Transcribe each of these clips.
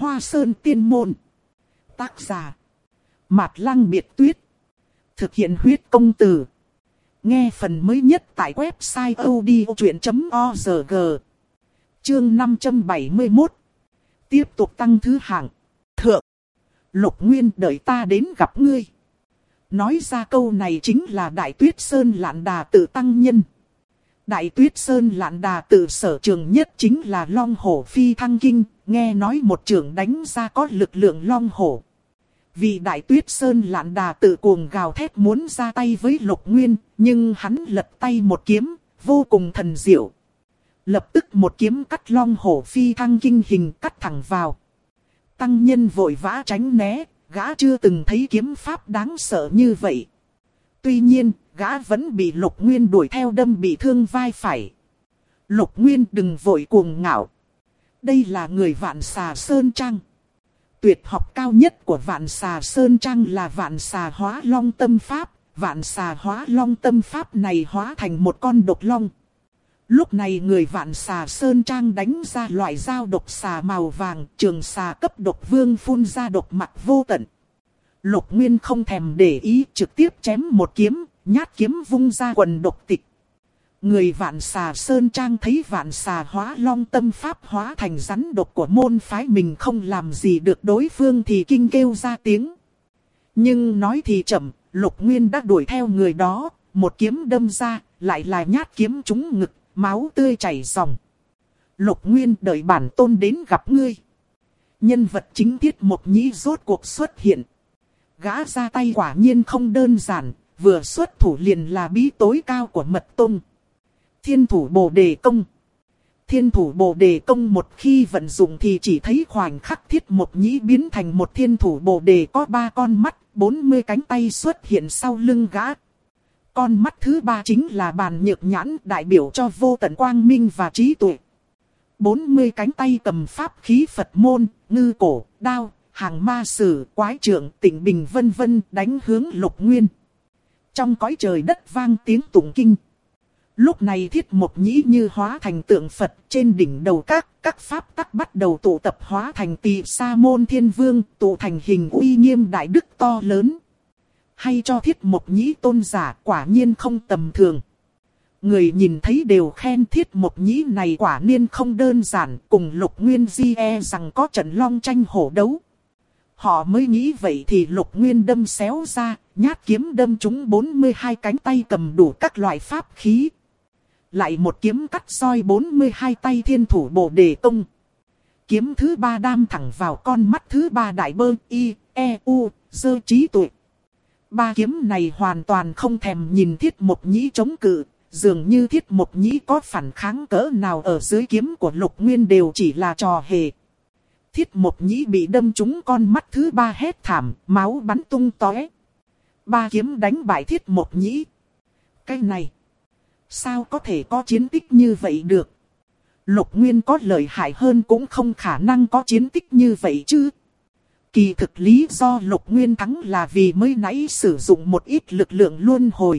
Hoa Sơn Tiên Môn. Tác giả Mạt Lăng Biệt Tuyết. Thực hiện huyết công từ. Nghe phần mới nhất tại website odchuyện.org. Chương 571. Tiếp tục tăng thứ hạng. Thượng. Lục Nguyên đợi ta đến gặp ngươi. Nói ra câu này chính là Đại Tuyết Sơn Lạn Đà Tự tăng nhân. Đại Tuyết Sơn Lạn Đà Tự sở trường nhất chính là Long Hổ Phi Thăng Kinh. Nghe nói một trường đánh ra có lực lượng Long Hổ. Vì Đại Tuyết Sơn Lạn Đà Tự cuồng gào thét muốn ra tay với Lục Nguyên, nhưng hắn lật tay một kiếm, vô cùng thần diệu. Lập tức một kiếm cắt Long Hổ Phi Thăng Kinh hình cắt thẳng vào. Tăng nhân vội vã tránh né, gã chưa từng thấy kiếm pháp đáng sợ như vậy. Tuy nhiên, gã vẫn bị Lục Nguyên đuổi theo đâm bị thương vai phải. Lục Nguyên đừng vội cuồng ngạo. Đây là người Vạn Xà Sơn Trang. Tuyệt học cao nhất của Vạn Xà Sơn Trang là Vạn Xà Hóa Long Tâm Pháp. Vạn Xà Hóa Long Tâm Pháp này hóa thành một con độc long. Lúc này người Vạn Xà Sơn Trang đánh ra loại dao độc xà màu vàng, trường xà cấp độc vương phun ra độc mặc vô tận. Lục Nguyên không thèm để ý, trực tiếp chém một kiếm, nhát kiếm vung ra quần độc tịch. Người Vạn Xà Sơn Trang thấy Vạn Xà Hóa Long Tâm Pháp hóa thành rắn độc của môn phái mình không làm gì được đối phương thì kinh kêu ra tiếng. Nhưng nói thì chậm, Lục Nguyên đã đuổi theo người đó, một kiếm đâm ra, lại là nhát kiếm trúng ngực, máu tươi chảy ròng. Lục Nguyên đợi bản tôn đến gặp ngươi. Nhân vật chính Thiết Mộc Nhĩ rốt cuộc xuất hiện. Gã ra tay quả nhiên không đơn giản, vừa xuất thủ liền là bí tối cao của Mật Tông. Thiên thủ Bồ Đề Công. Thiên thủ Bồ Đề Công một khi vận dụng thì chỉ thấy khoảnh khắc Thiết Mộc Nhĩ biến thành một thiên thủ Bồ Đề có 3 con mắt, 40 cánh tay xuất hiện sau lưng gã. Con mắt thứ 3 chính là Bàn Nhược Nhãn, đại biểu cho vô tận quang minh và trí tuệ. 40 cánh tay cầm pháp khí Phật môn, ngư cổ, đao, hàng ma sử, quái trượng, tịnh bình vân vân đánh hướng Lục Nguyên. Trong cõi trời đất vang tiếng tụng kinh. Lúc này Thiết Mộc Nhĩ như hóa thành tượng Phật, trên đỉnh đầu các pháp tắc bắt đầu tụ tập hóa thành Tỳ Sa Môn Thiên Vương, tụ thành hình uy nghiêm đại đức to lớn. Hay cho Thiết Mộc Nhĩ tôn giả quả nhiên không tầm thường. Người nhìn thấy đều khen Thiết Mộc Nhĩ này quả nhiên không đơn giản, cùng Lục Nguyên di rằng có trận long tranh hổ đấu. Họ mới nghĩ vậy thì Lục Nguyên đâm xéo ra, nhát kiếm đâm trúng 42 cánh tay cầm đủ các loại pháp khí. Lại một kiếm cắt roi 42 tay thiên thủ Bồ Đề Công. Kiếm thứ 3 đam thẳng vào con mắt thứ 3 đại bơ y, e, u, dơ trí tuệ. 3 kiếm này hoàn toàn không thèm nhìn Thiết Mộc Nhĩ chống cự, dường như Thiết Mộc Nhĩ có phản kháng cỡ nào ở dưới kiếm của Lục Nguyên đều chỉ là trò hề. Thiết Mộc Nhĩ bị đâm trúng con mắt thứ 3 hét thảm, máu bắn tung tóe. 3 kiếm đánh bại Thiết Mộc Nhĩ. Cái này, sao có thể có chiến tích như vậy được? Lục Nguyên có lợi hại hơn cũng không khả năng có chiến tích như vậy chứ. Kỳ thực lý do Lục Nguyên thắng là vì mới nãy sử dụng một ít lực lượng luân hồi.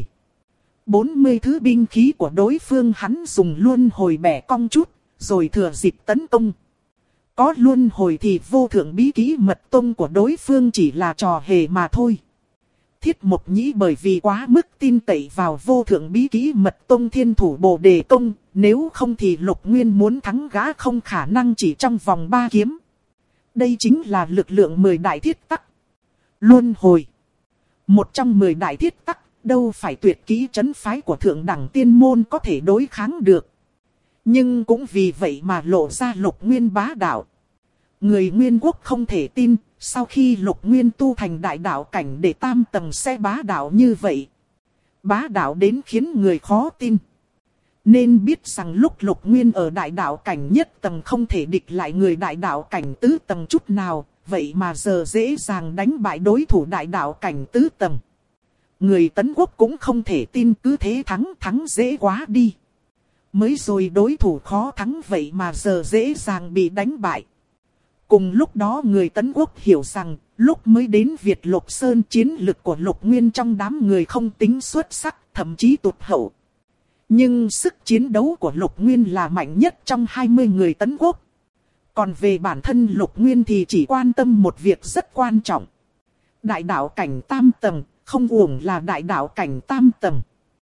40 thứ binh khí của đối phương hắn dùng luân hồi bẻ cong chút, rồi thừa dịp tấn công. Có luân hồi thì vô thượng bí kỹ Mật Tông của đối phương chỉ là trò hề mà thôi. Thiết Mộc Nhĩ bởi vì quá mức tin cậy vào vô thượng bí kỹ Mật Tông thiên thủ Bồ Đề Công, nếu không thì Lục Nguyên muốn thắng gã không khả năng chỉ trong vòng 3 kiếm. Đây chính là lực lượng 10 đại thiết tắc. Luân hồi. Một trong 10 đại thiết tắc, đâu phải tuyệt kỹ trấn phái của thượng đẳng tiên môn có thể đối kháng được. Nhưng cũng vì vậy mà lộ ra Lục Nguyên bá đạo. Người Nguyên Quốc không thể tin, sau khi Lục Nguyên tu thành đại đạo cảnh để tam tầng sẽ bá đạo như vậy. Bá đạo đến khiến người khó tin. Nên biết rằng lúc Lục Nguyên ở đại đạo cảnh nhất tầng không thể địch lại người đại đạo cảnh tứ tầng chút nào, vậy mà giờ dễ dàng đánh bại đối thủ đại đạo cảnh tứ tầng. Người Tấn Quốc cũng không thể tin cứ thế thắng dễ quá đi. Mới rồi đối thủ khó thắng vậy mà giờ dễ dàng bị đánh bại. Cùng lúc đó người Tấn Quốc hiểu rằng, lúc mới đến Việt Lục Sơn chiến lực của Lục Nguyên trong đám người không tính xuất sắc, thậm chí tụt hậu. Nhưng sức chiến đấu của Lục Nguyên là mạnh nhất trong 20 người Tấn Quốc. Còn về bản thân Lục Nguyên thì chỉ quan tâm một việc rất quan trọng. Đại đạo cảnh tam tầng, không uổng là đại đạo cảnh tam tầng.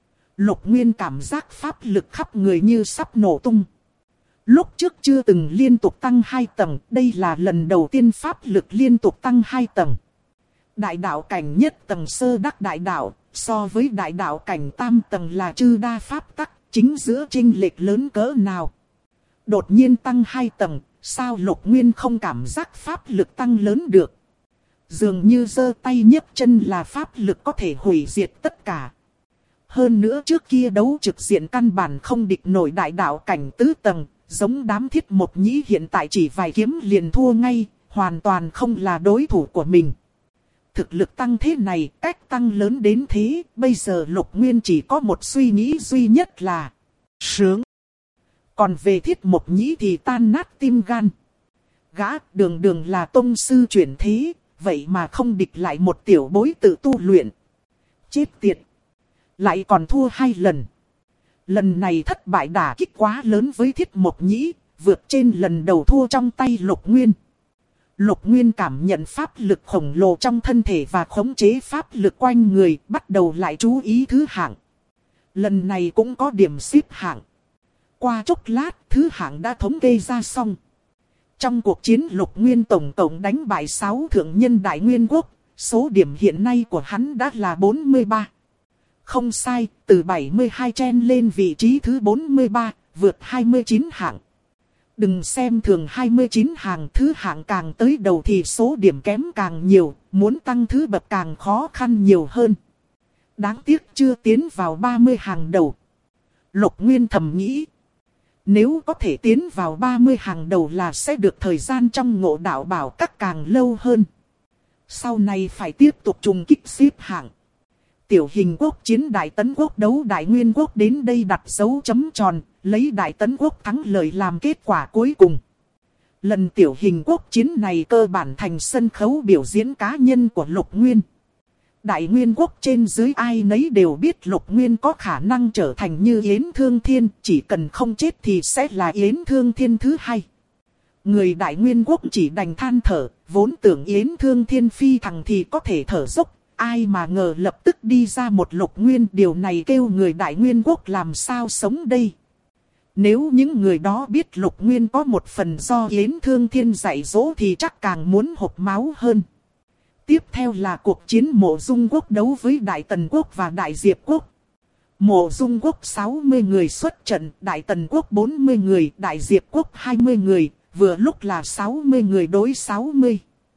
Lục Nguyên cảm giác pháp lực khắp người như sắp nổ tung. Lúc trước chưa từng liên tục tăng 2 tầng, đây là lần đầu tiên pháp lực liên tục tăng 2 tầng. Đại đạo cảnh nhất tầng sơ đắc đại đạo, so với đại đạo cảnh tam tầng là chư đa pháp tắc, chính giữa chênh lệch lớn cỡ nào. Đột nhiên tăng 2 tầng, sao Lục Nguyên không cảm giác pháp lực tăng lớn được. Dường như giơ tay nhấc chân là pháp lực có thể hủy diệt tất cả. Hơn nữa trước kia đấu trực diện căn bản không địch nổi đại đạo cảnh tứ tầng, giống đám Thiết Mộc Nhĩ hiện tại chỉ vài kiếm liền thua ngay, hoàn toàn không là đối thủ của mình. Thực lực tăng thế này, cách tăng lớn đến thế, bây giờ Lục Nguyên chỉ có một suy nghĩ duy nhất là sướng. Còn về Thiết Mộc Nhĩ thì tan nát tim gan. Gã đường đường là tông sư chuyển thế, vậy mà không địch lại một tiểu bối tự tu luyện. Chết tiệt! Lại còn thua 2 lần. Lần này thất bại đả kích quá lớn với Thiết Mộc Nhĩ, vượt trên lần đầu thua trong tay Lục Nguyên. Lục Nguyên cảm nhận pháp lực khổng lồ trong thân thể và khống chế pháp lực quanh người, bắt đầu lại chú ý thứ hạng. Lần này cũng có điểm xếp hạng. Qua chốc lát, thứ hạng đã thống kê ra xong. Trong cuộc chiến Lục Nguyên tổng cộng đánh bại 6 thượng nhân Đại Nguyên Quốc, số điểm hiện nay của hắn đã là 43. Không sai, từ 72 chen lên vị trí thứ 43, vượt 29 hạng. Đừng xem thường 29 hạng, thứ hạng càng tới đầu thì số điểm kém càng nhiều, muốn tăng thứ bậc càng khó khăn nhiều hơn. Đáng tiếc chưa tiến vào 30 hàng đầu. Lục Nguyên thầm nghĩ, nếu có thể tiến vào 30 hàng đầu là sẽ được thời gian trong Ngộ Đạo Bảo Các càng lâu hơn. Sau này phải tiếp tục trùng kích xếp hạng. Tiểu hình quốc chiến Đại Tấn Quốc đấu Đại Nguyên Quốc đến đây đặt dấu chấm tròn, lấy Đại Tấn Quốc thắng lợi làm kết quả cuối cùng. Lần tiểu hình quốc chiến này cơ bản thành sân khấu biểu diễn cá nhân của Lục Nguyên. Đại Nguyên Quốc trên dưới ai nấy đều biết Lục Nguyên có khả năng trở thành như Yến Thương Thiên, chỉ cần không chết thì sẽ là Yến Thương Thiên thứ hai. Người Đại Nguyên Quốc chỉ đành than thở, vốn tưởng Yến Thương Thiên phi thằng thì có thể thở dốc. Ai mà ngờ lập tức đi ra một Lục Nguyên, điều này kêu người Đại Nguyên Quốc làm sao sống đây. Nếu những người đó biết Lục Nguyên có một phần do Yến Thương Thiên dạy dỗ thì chắc càng muốn hộc máu hơn. Tiếp theo là cuộc chiến Mộ Dung Quốc đấu với Đại Tần Quốc và Đại Diệp Quốc. Mộ Dung Quốc 60 người xuất trận, Đại Tần Quốc 40 người, Đại Diệp Quốc 20 người, vừa lúc là 60 người đối 60.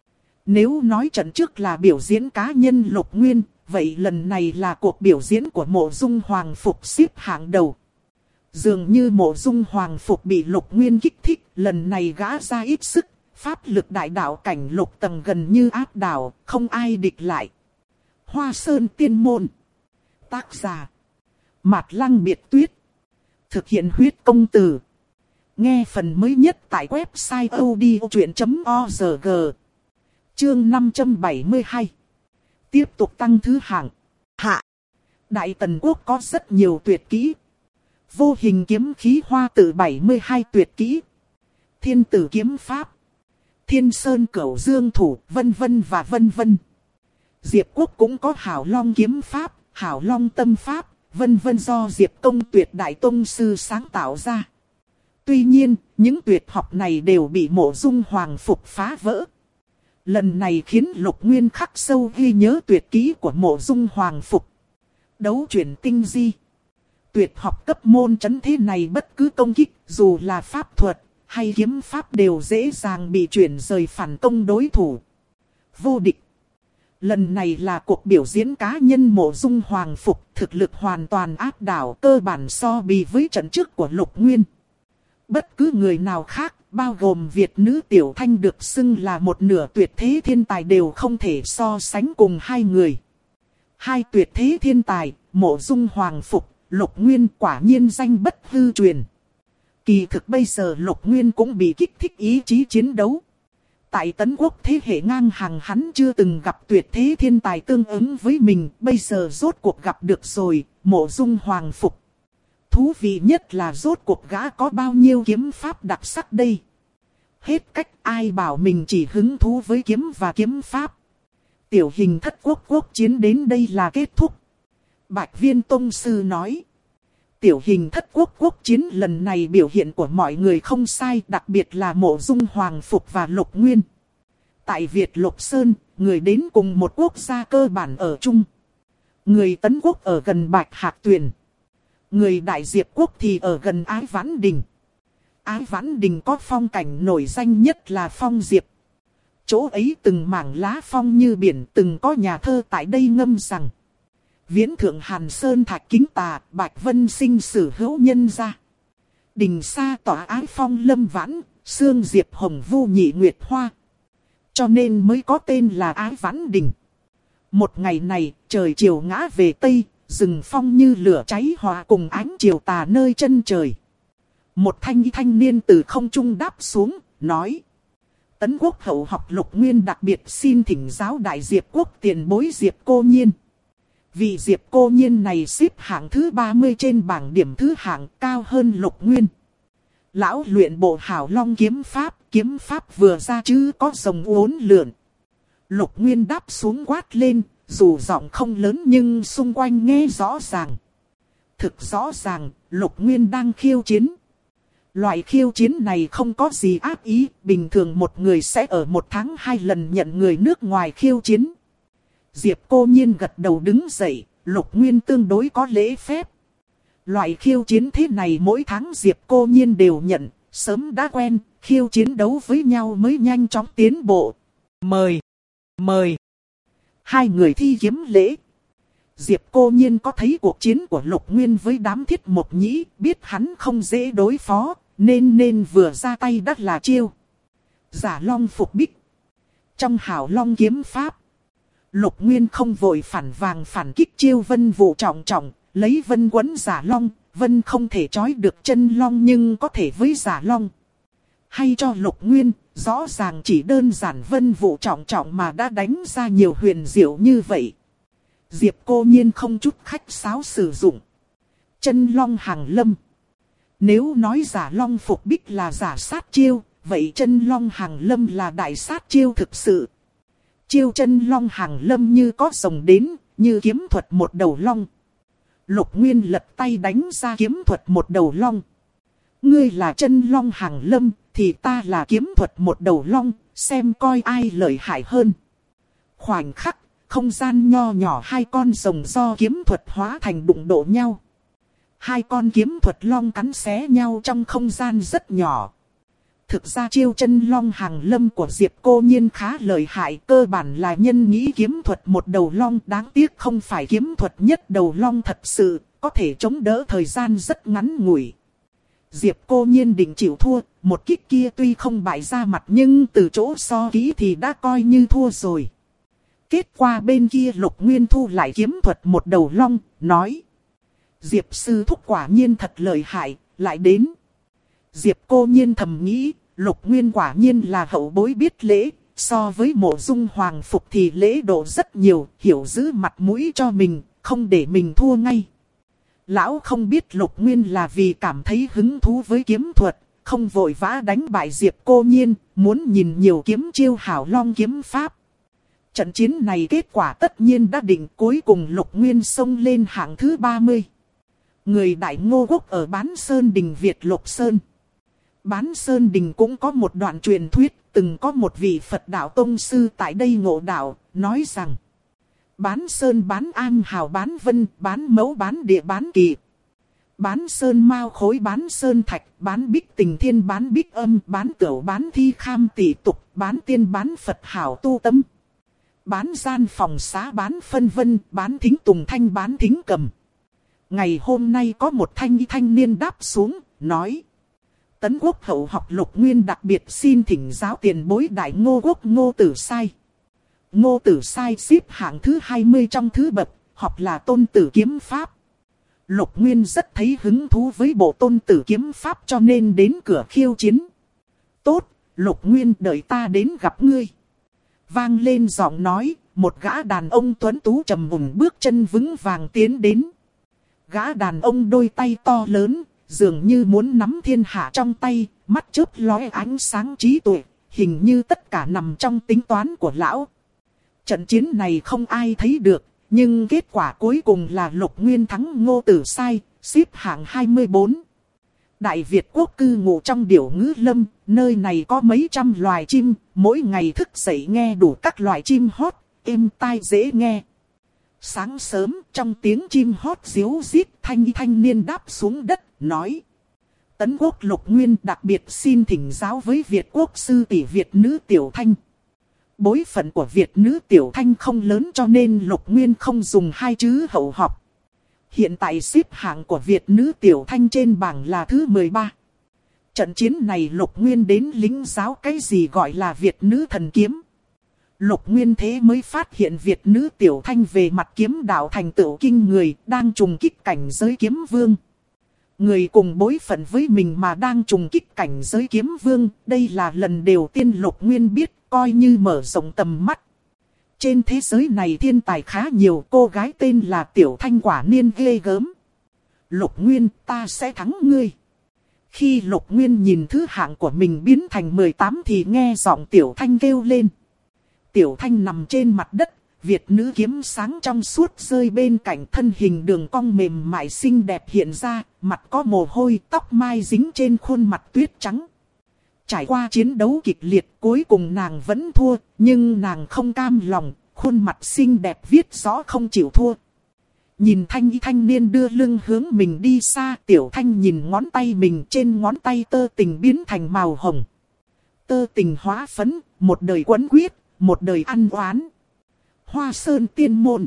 Nếu nói trận trước là biểu diễn cá nhân Lục Nguyên, vậy lần này là cuộc biểu diễn của Mộ Dung Hoàng Phục xếp hạng đầu. Dường như Mộ Dung Hoàng Phục bị Lục Nguyên kích thích, lần này gã ra ít sức, pháp lực đại đạo cảnh lục tầng gần như áp đảo, không ai địch lại. Hoa Sơn Tiên Môn. Tác giả Mạt Lăng Biệt Tuyết. Thực hiện huyết công từ. Nghe phần mới nhất tại website odchuyện.org. Chương 572. Tiếp tục tăng thứ hạng. Hạ. Đại Tần Quốc có rất nhiều tuyệt kỹ. Vô hình kiếm khí hoa tử 72 tuyệt kỹ. Thiên tử kiếm pháp. Thiên sơn cửu dương thủ, vân vân và vân vân. Diệp Quốc cũng có Hảo Long kiếm pháp, Hảo Long tâm pháp, vân vân do Diệp Công tuyệt đại tông sư sáng tạo ra. Tuy nhiên, những tuyệt học này đều bị Mộ Dung Hoàng Phục phá vỡ. Lần này khiến Lục Nguyên khắc sâu ghi nhớ tuyệt kỹ của Mộ Dung Hoàng Phục. Đấu chuyển tinh di. Tuyệt học cấp môn trấn thế này bất cứ công kích, dù là pháp thuật hay kiếm pháp đều dễ dàng bị chuyển rời phản công đối thủ. Vô địch. Lần này là cuộc biểu diễn cá nhân Mộ Dung Hoàng Phục, thực lực hoàn toàn áp đảo, cơ bản so bì với trận trước của Lục Nguyên. Bất cứ người nào khác, bao gồm Việt nữ Tiểu Thanh được xưng là một nửa tuyệt thế thiên tài đều không thể so sánh cùng hai người. Hai tuyệt thế thiên tài, Mộ Dung Hoàng Phục, Lục Nguyên quả nhiên danh bất hư truyền. Kỳ thực bây giờ Lục Nguyên cũng bị kích thích ý chí chiến đấu. Tại Tấn Quốc thế hệ ngang hàng hắn chưa từng gặp tuyệt thế thiên tài tương ứng với mình, bây giờ rốt cuộc gặp được rồi, Mộ Dung Hoàng Phục. Thú vị nhất là rốt cuộc gã có bao nhiêu kiếm pháp đặc sắc đây. Hết cách, ai bảo mình chỉ hứng thú với kiếm và kiếm pháp. Tiểu hình thất quốc quốc chiến đến đây là kết thúc. Bạch Viên Tông Sư nói. Tiểu hình thất quốc quốc chiến lần này biểu hiện của mọi người không sai, đặc biệt là Mộ Dung Hoàng Phục và Lục Nguyên. Tại Việt Lục Sơn, người đến cùng một quốc gia cơ bản ở chung. Người Tấn Quốc ở gần Bạch Hạc Tuyền. Người Đại Diệp Quốc thì ở gần Ái Vãn Đình. Ái Vãn Đình có phong cảnh nổi danh nhất là phong diệp. Chỗ ấy từng mảng lá phong như biển, từng có nhà thơ tại đây ngâm rằng. Viễn thượng Hàn Sơn thạch kính tà, Bạch Vân sinh sử hữu nhân gia. Đình xa tỏa ái phong lâm vãn, sương diệp hồng vu nhị nguyệt hoa. Cho nên mới có tên là Ái Vãn Đình. Một ngày này, trời chiều ngã về Tây, rừng phong như lửa cháy hòa cùng ánh chiều tà nơi chân trời. Một thanh niên từ không trung đáp xuống, nói. Tấn Quốc hậu học Lục Nguyên đặc biệt xin thỉnh giáo Đại Diệp Quốc tiền bối Diệp Cô Nhiên. Vị Diệp Cô Nhiên này xếp hạng thứ 30 trên bảng điểm thứ hạng, cao hơn Lục Nguyên. Lão luyện bộ Hảo Long kiếm pháp vừa ra chứ có rồng uốn lượn. Lục Nguyên đáp xuống quát lên, dù giọng không lớn nhưng xung quanh nghe rõ ràng. Thực rõ ràng, Lục Nguyên đang khiêu chiến. Loại khiêu chiến này không có gì ác ý, bình thường một người sẽ ở một tháng 2 lần nhận người nước ngoài khiêu chiến. Diệp Cô Nhiên gật đầu đứng dậy, Lục Nguyên tương đối có lễ phép. Loại khiêu chiến thế này mỗi tháng Diệp Cô Nhiên đều nhận, sớm đã quen, khiêu chiến đấu với nhau mới nhanh chóng tiến bộ. Mời. Hai người thi kiếm lễ. Diệp Cô Nhiên có thấy cuộc chiến của Lục Nguyên với đám Thiết Mộc Nhĩ, biết hắn không dễ đối phó, nên vừa ra tay đắt là chiêu Giả Long Phục Bích. Trong Hảo Long kiếm pháp, Lục Nguyên không vội phản kích chiêu vân vụ trọng, lấy vân quấn Giả Long, vân không thể trói được chân long nhưng có thể với Giả Long. Hay cho Lục Nguyên, rõ ràng chỉ đơn giản vân vụ trọng mà đã đánh ra nhiều huyền diệu như vậy. Diệp Cô Nhiên không chút khách sáo sử dụng chân long hàng lâm. Nếu nói Giả Long Phục Bích là giả sát chiêu, vậy chân long hàng lâm là đại sát chiêu thực sự. Chiêu chân long hàng lâm như có rồng đến, như kiếm thuật một đầu long. Lục Nguyên lật tay đánh ra kiếm thuật một đầu long. Ngươi là chân long hàng lâm, thì ta là kiếm thuật một đầu long, xem coi ai lợi hại hơn. Khoảnh khắc, không gian nho nhỏ hai con rồng do kiếm thuật hóa thành đụng độ nhau. Hai con kiếm thuật long cắn xé nhau trong không gian rất nhỏ. Thực ra chiêu chân long hàng lâm của Diệp Cô Nhiên khá lợi hại, cơ bản là nhân nghĩ kiếm thuật một đầu long, đáng tiếc không phải kiếm thuật nhất đầu long thật sự, có thể chống đỡ thời gian rất ngắn ngủi. Diệp Cô Nhiên định chịu thua, một kích kia tuy không bại ra mặt nhưng từ chỗ so kỹ thì đã coi như thua rồi. Kết quả bên kia Lục Nguyên thu lại kiếm thuật một đầu long, nói. Diệp sư thúc quả nhiên thật lợi hại, lại đến. Diệp Cô Nhiên thầm nghĩ, Lục Nguyên quả nhiên là hậu bối biết lễ, so với Mộ Dung Hoàng Phục thì lễ độ rất nhiều, hiểu giữ mặt mũi cho mình, không để mình thua ngay. Lão không biết Lục Nguyên là vì cảm thấy hứng thú với kiếm thuật, không vội vã đánh bại Diệp Cô Nhiên, muốn nhìn nhiều kiếm chiêu Hảo Long kiếm pháp. Trận chiến này kết quả tất nhiên đã định, cuối cùng Lục Nguyên xông lên hạng thứ 30. Người Đại Ngô Quốc ở Bán Sơn Đình Việt Lục Sơn. Bán Sơn Đình cũng có một đoạn truyền thuyết, từng có một vị Phật đạo tông sư tại đây ngộ đạo, nói rằng Bán Sơn bán am hào bán vân, bán mẫu bán địa bán kỳ. Bán Sơn mao khối bán Sơn thạch, bán bích tình thiên bán bích âm, bán tửu bán thi kham tỷ tục, bán tiên bán Phật hảo tu tâm. Bán gian phòng xá bán phân vân, bán thính tùng thanh bán thính cầm. Ngày hôm nay có một thanh niên đáp xuống, nói. Tấn Quốc hậu học Lục Nguyên đặc biệt xin thỉnh giáo tiền bối Đại Ngô Quốc Ngô Tử Sai. Ngô Tử Sai xếp hạng thứ 20 trong thứ bậc, học là tôn tử kiếm pháp. Lục Nguyên rất thấy hứng thú với bộ tôn tử kiếm pháp cho nên đến cửa khiêu chiến. Tốt, Lục Nguyên đợi ta đến gặp ngươi. Vang lên giọng nói, một gã đàn ông tuấn tú trầm mùng bước chân vững vàng tiến đến. Gã đàn ông đôi tay to lớn, dường như muốn nắm thiên hạ trong tay, mắt chớp lóe ánh sáng trí tuệ, hình như tất cả nằm trong tính toán của lão. Trận chiến này không ai thấy được, nhưng kết quả cuối cùng là Lục Nguyên thắng Ngô Tử Sai, xếp hạng 24. Đại Việt quốc cư ngụ trong điểu ngữ lâm, nơi này có mấy trăm loài chim, mỗi ngày thức dậy nghe đủ các loại chim hót, êm tai dễ nghe. Sáng sớm, trong tiếng chim hót ríu rít, thanh niên đáp xuống đất, nói: Tấn quốc Lục Nguyên đặc biệt xin thỉnh giáo với Việt quốc sư tỷ Việt nữ Tiểu Thanh. Bối phận của Việt nữ Tiểu Thanh không lớn cho nên Lục Nguyên không dùng hai chữ hậu học. Hiện tại xếp hạng của Việt nữ Tiểu Thanh trên bảng là thứ 13. Trận chiến này Lục Nguyên đến lĩnh giáo cái gì gọi là Việt nữ thần kiếm. Lục Nguyên thế mới phát hiện Việt nữ Tiểu Thanh về mặt kiếm đạo thành tựu kinh người, đang trùng kích cảnh giới kiếm vương. Người cùng bối phận với mình mà đang trùng kích cảnh giới kiếm vương, đây là lần đầu tiên Lục Nguyên biết, coi như mở rộng tầm mắt. Trên thế giới này thiên tài khá nhiều, cô gái tên là Tiểu Thanh quả niên ghê gớm. Lục Nguyên, ta sẽ thắng ngươi. Khi Lục Nguyên nhìn thứ hạng của mình biến thành 18 thì nghe giọng Tiểu Thanh kêu lên. Tiểu Thanh nằm trên mặt đất, Việt nữ kiếm sáng trong suốt rơi bên cạnh, thân hình đường cong mềm mại xinh đẹp hiện ra, mặt có mồ hôi, tóc mai dính trên khuôn mặt tuyết trắng. Trải qua chiến đấu kịch liệt, cuối cùng nàng vẫn thua, nhưng nàng không cam lòng, khuôn mặt xinh đẹp viết rõ không chịu thua. Nhìn thanh niên đưa lưng hướng mình đi xa, Tiểu Thanh nhìn ngón tay mình, trên ngón tay tơ tình biến thành màu hồng. Tơ tình hóa phấn, một đời quấn quyết, một đời ăn oán. Hoa Sơn Tiên Môn.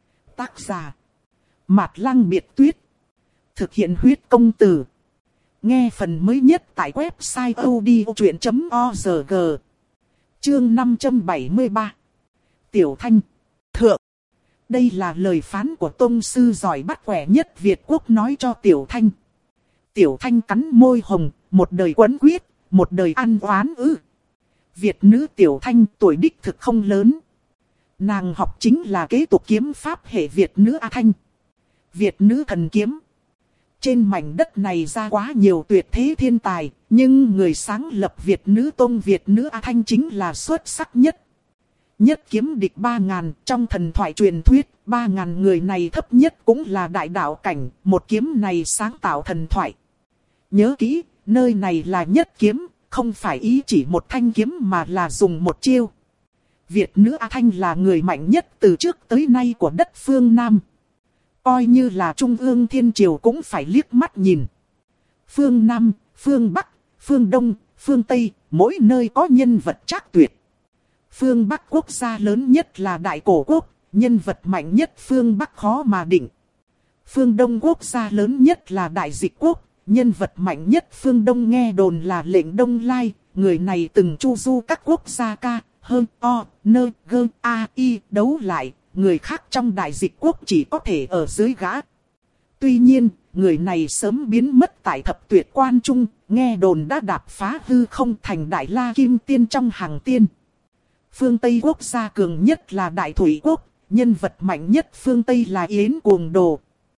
Tác giả: Mạt Lăng Biệt Tuyết. Thực hiện huyết công từ. Nghe phần mới nhất tại website odchuyện.org. Chương 573. Tiểu Thanh. Thượng. Đây là lời phán của tông sư giỏi bắt quẻ nhất Việt quốc nói cho Tiểu Thanh. Tiểu Thanh cắn môi hồng, một đời quấn quyết, một đời ăn oán ư. Việt nữ Tiểu Thanh tuổi đích thực không lớn. Nàng học chính là kế tục kiếm pháp hệ Việt nữ A Thanh. Việt nữ thần kiếm. Trên mảnh đất này ra quá nhiều tuyệt thế thiên tài, nhưng người sáng lập Việt nữ tông Việt nữ A Thanh chính là xuất sắc nhất. Nhất kiếm địch 3.000, trong thần thoại truyền thuyết, 3.000 người này thấp nhất cũng là đại đạo cảnh, một kiếm này sáng tạo thần thoại. Nhớ kỹ, nơi này là nhất kiếm, không phải ý chỉ một thanh kiếm mà là dùng một chiêu. Việt nữ A Thanh là người mạnh nhất từ trước tới nay của đất phương Nam. Coi như là Trung ương Thiên Triều cũng phải liếc mắt nhìn. Phương Nam, phương Bắc, phương Đông, phương Tây, mỗi nơi có nhân vật trác tuyệt. Phương Bắc quốc gia lớn nhất là Đại Cổ Quốc, nhân vật mạnh nhất phương Bắc khó mà định. Phương Đông quốc gia lớn nhất là Đại Dịch Quốc, nhân vật mạnh nhất phương Đông nghe đồn là Lệnh Đông Lai, người này từng chu du các quốc gia ca, hơn, o, nơ, gơ, a, y, đấu lại, người khác trong Đại Dịch Quốc chỉ có thể ở dưới gã. Tuy nhiên, người này sớm biến mất tại Thập Tuyệt Quan Trung, nghe đồn đã đạp phá hư không thành Đại La Kim Tiên trong hàng tiên. Phương Tây quốc gia cường nhất là Đại Thủy Quốc, nhân vật mạnh nhất phương Tây là Yến Cuồng Đồ.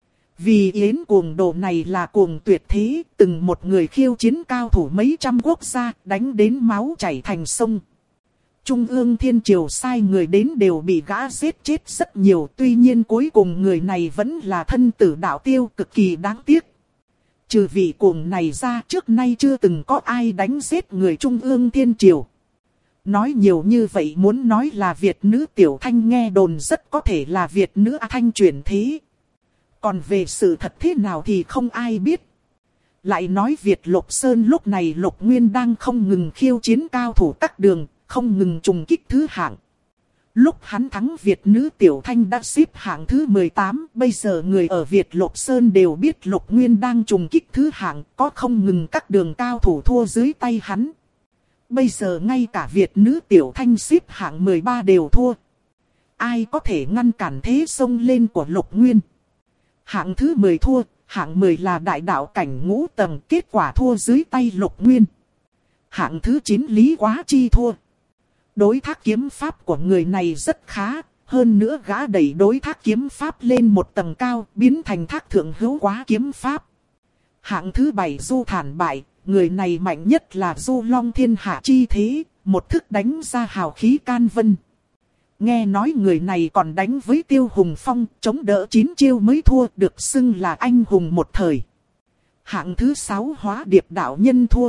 Vì Yến Cuồng Đồ này là cuồng tuyệt thế, từng một người khiêu chiến cao thủ mấy trăm quốc gia, đánh đến máu chảy thành sông. Trung ương Thiên Triều sai người đến đều bị gã giết chết rất nhiều, tuy nhiên cuối cùng người này vẫn là thân tử đạo tiêu, cực kỳ đáng tiếc. Trừ vị cuồng này ra, trước nay chưa từng có ai đánh giết người Trung ương Thiên Triều. Nói nhiều như vậy muốn nói là Việt nữ Tiểu Thanh, nghe đồn rất có thể là Việt nữ A Thanh chuyển thế. Còn về sự thật thế nào thì không ai biết. Lại nói Việt Lục Sơn lúc này Lục Nguyên đang không ngừng khiêu chiến cao thủ các đường, không ngừng trùng kích thứ hạng. Lúc hắn thắng Việt nữ Tiểu Thanh đã xếp hạng thứ 18, bây giờ người ở Việt Lục Sơn đều biết Lục Nguyên đang trùng kích thứ hạng, có không ngừng các đường cao thủ thua dưới tay hắn. Bây giờ ngay cả Việt nữ Tiểu Thanh xếp hạng 13 đều thua. Ai có thể ngăn cản thế xông lên của Lục Nguyên? Hạng thứ 10 thua, hạng 10 là đại đạo cảnh ngũ tầng, kết quả thua dưới tay Lục Nguyên. Hạng thứ 9 Lý Quá Chi thua. Đối thác kiếm pháp của người này rất khá, hơn nữa gã đẩy đối thác kiếm pháp lên một tầng cao, biến thành thác thượng hữu quá kiếm pháp. Hạng thứ 7 Du thản bại, người này mạnh nhất là Du Long thiên hạ chi thế, một thức đánh ra hào khí can vân. Nghe nói người này còn đánh với Tiêu Hùng Phong, chống đỡ 9 chiêu mới thua, được xưng là anh hùng một thời. Hạng thứ 6 Hóa Điệp đạo nhân thua.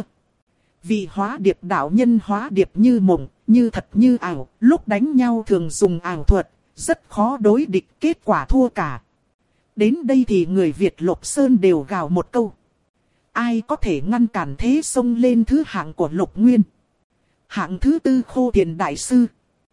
Vì Hóa Điệp đạo nhân hóa điệp như mộng, như thật như ảo, lúc đánh nhau thường dùng ảo thuật, rất khó đối địch, kết quả thua cả. Đến đây thì người Việt Lục Sơn đều gào một câu. Ai có thể ngăn cản thế xông lên thứ hạng của Lục Nguyên. Hạng thứ 4 Khô Thiền Đại Sư.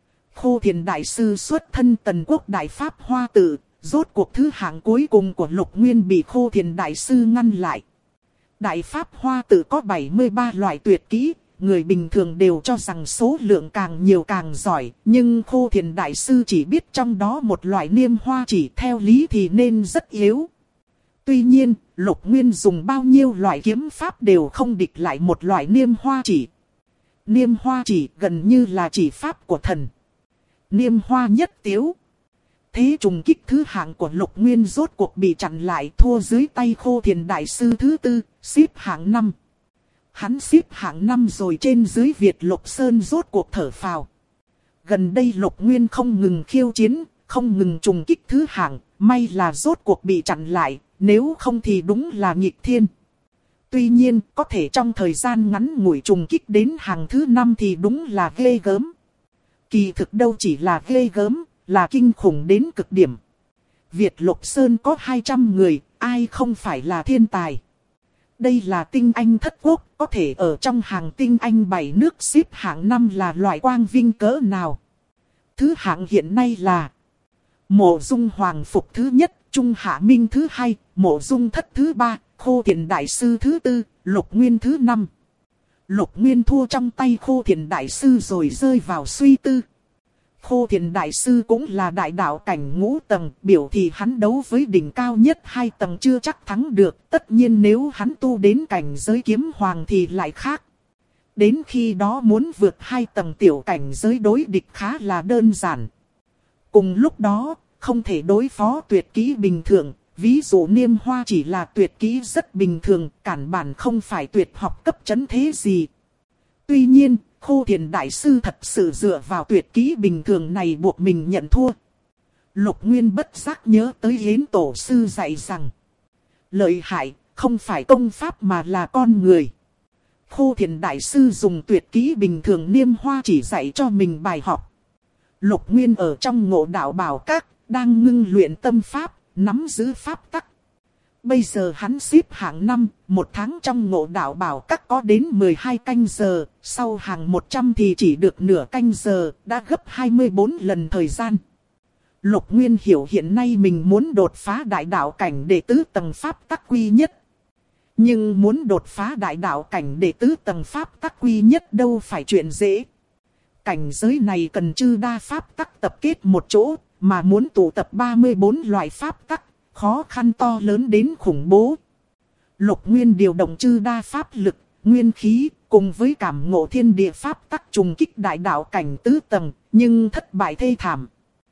Khô Thiền Đại Sư xuất thân Tần Quốc Đại Pháp Hoa Tự, rốt cuộc thứ hạng cuối cùng của Lục Nguyên bị Khô Thiền Đại Sư ngăn lại. Đại Pháp Hoa Tự có 73 loại tuyệt kỹ, người bình thường đều cho rằng số lượng càng nhiều càng giỏi, nhưng Khô Thiền Đại Sư chỉ biết trong đó một loại Niêm Hoa chỉ, theo lý thì nên rất yếu. Tuy nhiên, Lục Nguyên dùng bao nhiêu loại kiếm pháp đều không địch lại một loại Niêm Hoa chỉ. Niêm Hoa chỉ gần như là chỉ pháp của thần. Niêm Hoa nhất tiếu. Thế trùng kích thứ hạng của Lục Nguyên rốt cuộc bị chặn lại, thua dưới tay Khô Thiền Đại Sư thứ 4, xếp hạng 5. Hắn xếp hạng 5 rồi, trên dưới Việt Lục Sơn rốt cuộc thở phào. Gần đây Lục Nguyên không ngừng khiêu chiến, không ngừng trùng kích thứ hạng, may là rốt cuộc bị chặn lại, nếu không thì đúng là nghịch thiên. Tuy nhiên, có thể trong thời gian ngắn ngủi trùng kích đến hàng thứ 5 thì đúng là ghê gớm. Kỳ thực đâu chỉ là ghê gớm, là kinh khủng đến cực điểm. Việt Lục Sơn có 200 người, ai không phải là thiên tài. Đây là tinh anh thất quốc, có thể ở trong hàng tinh anh 7 nước xếp hạng 5 là loại quang vinh cỡ nào. Thứ hạng hiện nay là Mộ Dung Hoàng Phục thứ nhất, Trung Hạ Minh thứ hai, Mộ Dung Thất thứ ba, Khô Thiền Đại Sư thứ 4, Lục Nguyên thứ 5. Lục Nguyên thua trong tay Khô Thiền Đại Sư rồi rơi vào suy tư. Khô Thiền Đại Sư cũng là đại đạo cảnh ngũ tầng, biểu thì hắn đấu với đỉnh cao nhất 2 tầng chưa chắc thắng được. Tất nhiên nếu hắn tu đến cảnh giới kiếm hoàng thì lại khác. Đến khi đó muốn vượt 2 tầng tiểu cảnh giới đối địch khá là đơn giản. Cùng lúc đó, không thể đối phó tuyệt kỹ bình thường. Ví dụ Niêm Hoa chỉ là tuyệt kỹ rất bình thường, cản bản không phải tuyệt học cấp chấn thế gì. Tuy nhiên, Khô Thiền Đại Sư thật sự dựa vào tuyệt kỹ bình thường này buộc mình nhận thua. Lục Nguyên bất giác nhớ tới Yến Tổ Sư dạy rằng, lợi hại không phải công pháp mà là con người. Khô Thiền Đại Sư dùng tuyệt kỹ bình thường Niêm Hoa chỉ dạy cho mình bài học. Lục Nguyên ở trong Ngộ Đạo Bảo Các, đang ngưng luyện tâm pháp, nắm giữ pháp tắc. Bây giờ hắn xếp hạng 5, một tháng trong Ngộ Đạo Bảo Các có đến 12 canh giờ, sau hàng 100 thì chỉ được nửa canh giờ, đã gấp 24 lần thời gian. Lục Nguyên hiểu hiện nay mình muốn đột phá đại đạo cảnh đệ tứ tầng pháp tắc quy nhất. Nhưng muốn đột phá đại đạo cảnh đệ tứ tầng pháp tắc quy nhất đâu phải chuyện dễ. Cảnh giới này cần chư đa pháp tắc tập kết một chỗ, mà muốn tụ tập 34 loại pháp tắc, khó khăn to lớn đến khủng bố. Lục Nguyên điều động chư đa pháp lực, nguyên khí, cùng với cảm ngộ thiên địa pháp tắc trùng kích đại đạo cảnh tứ tầng, nhưng thất bại thê thảm.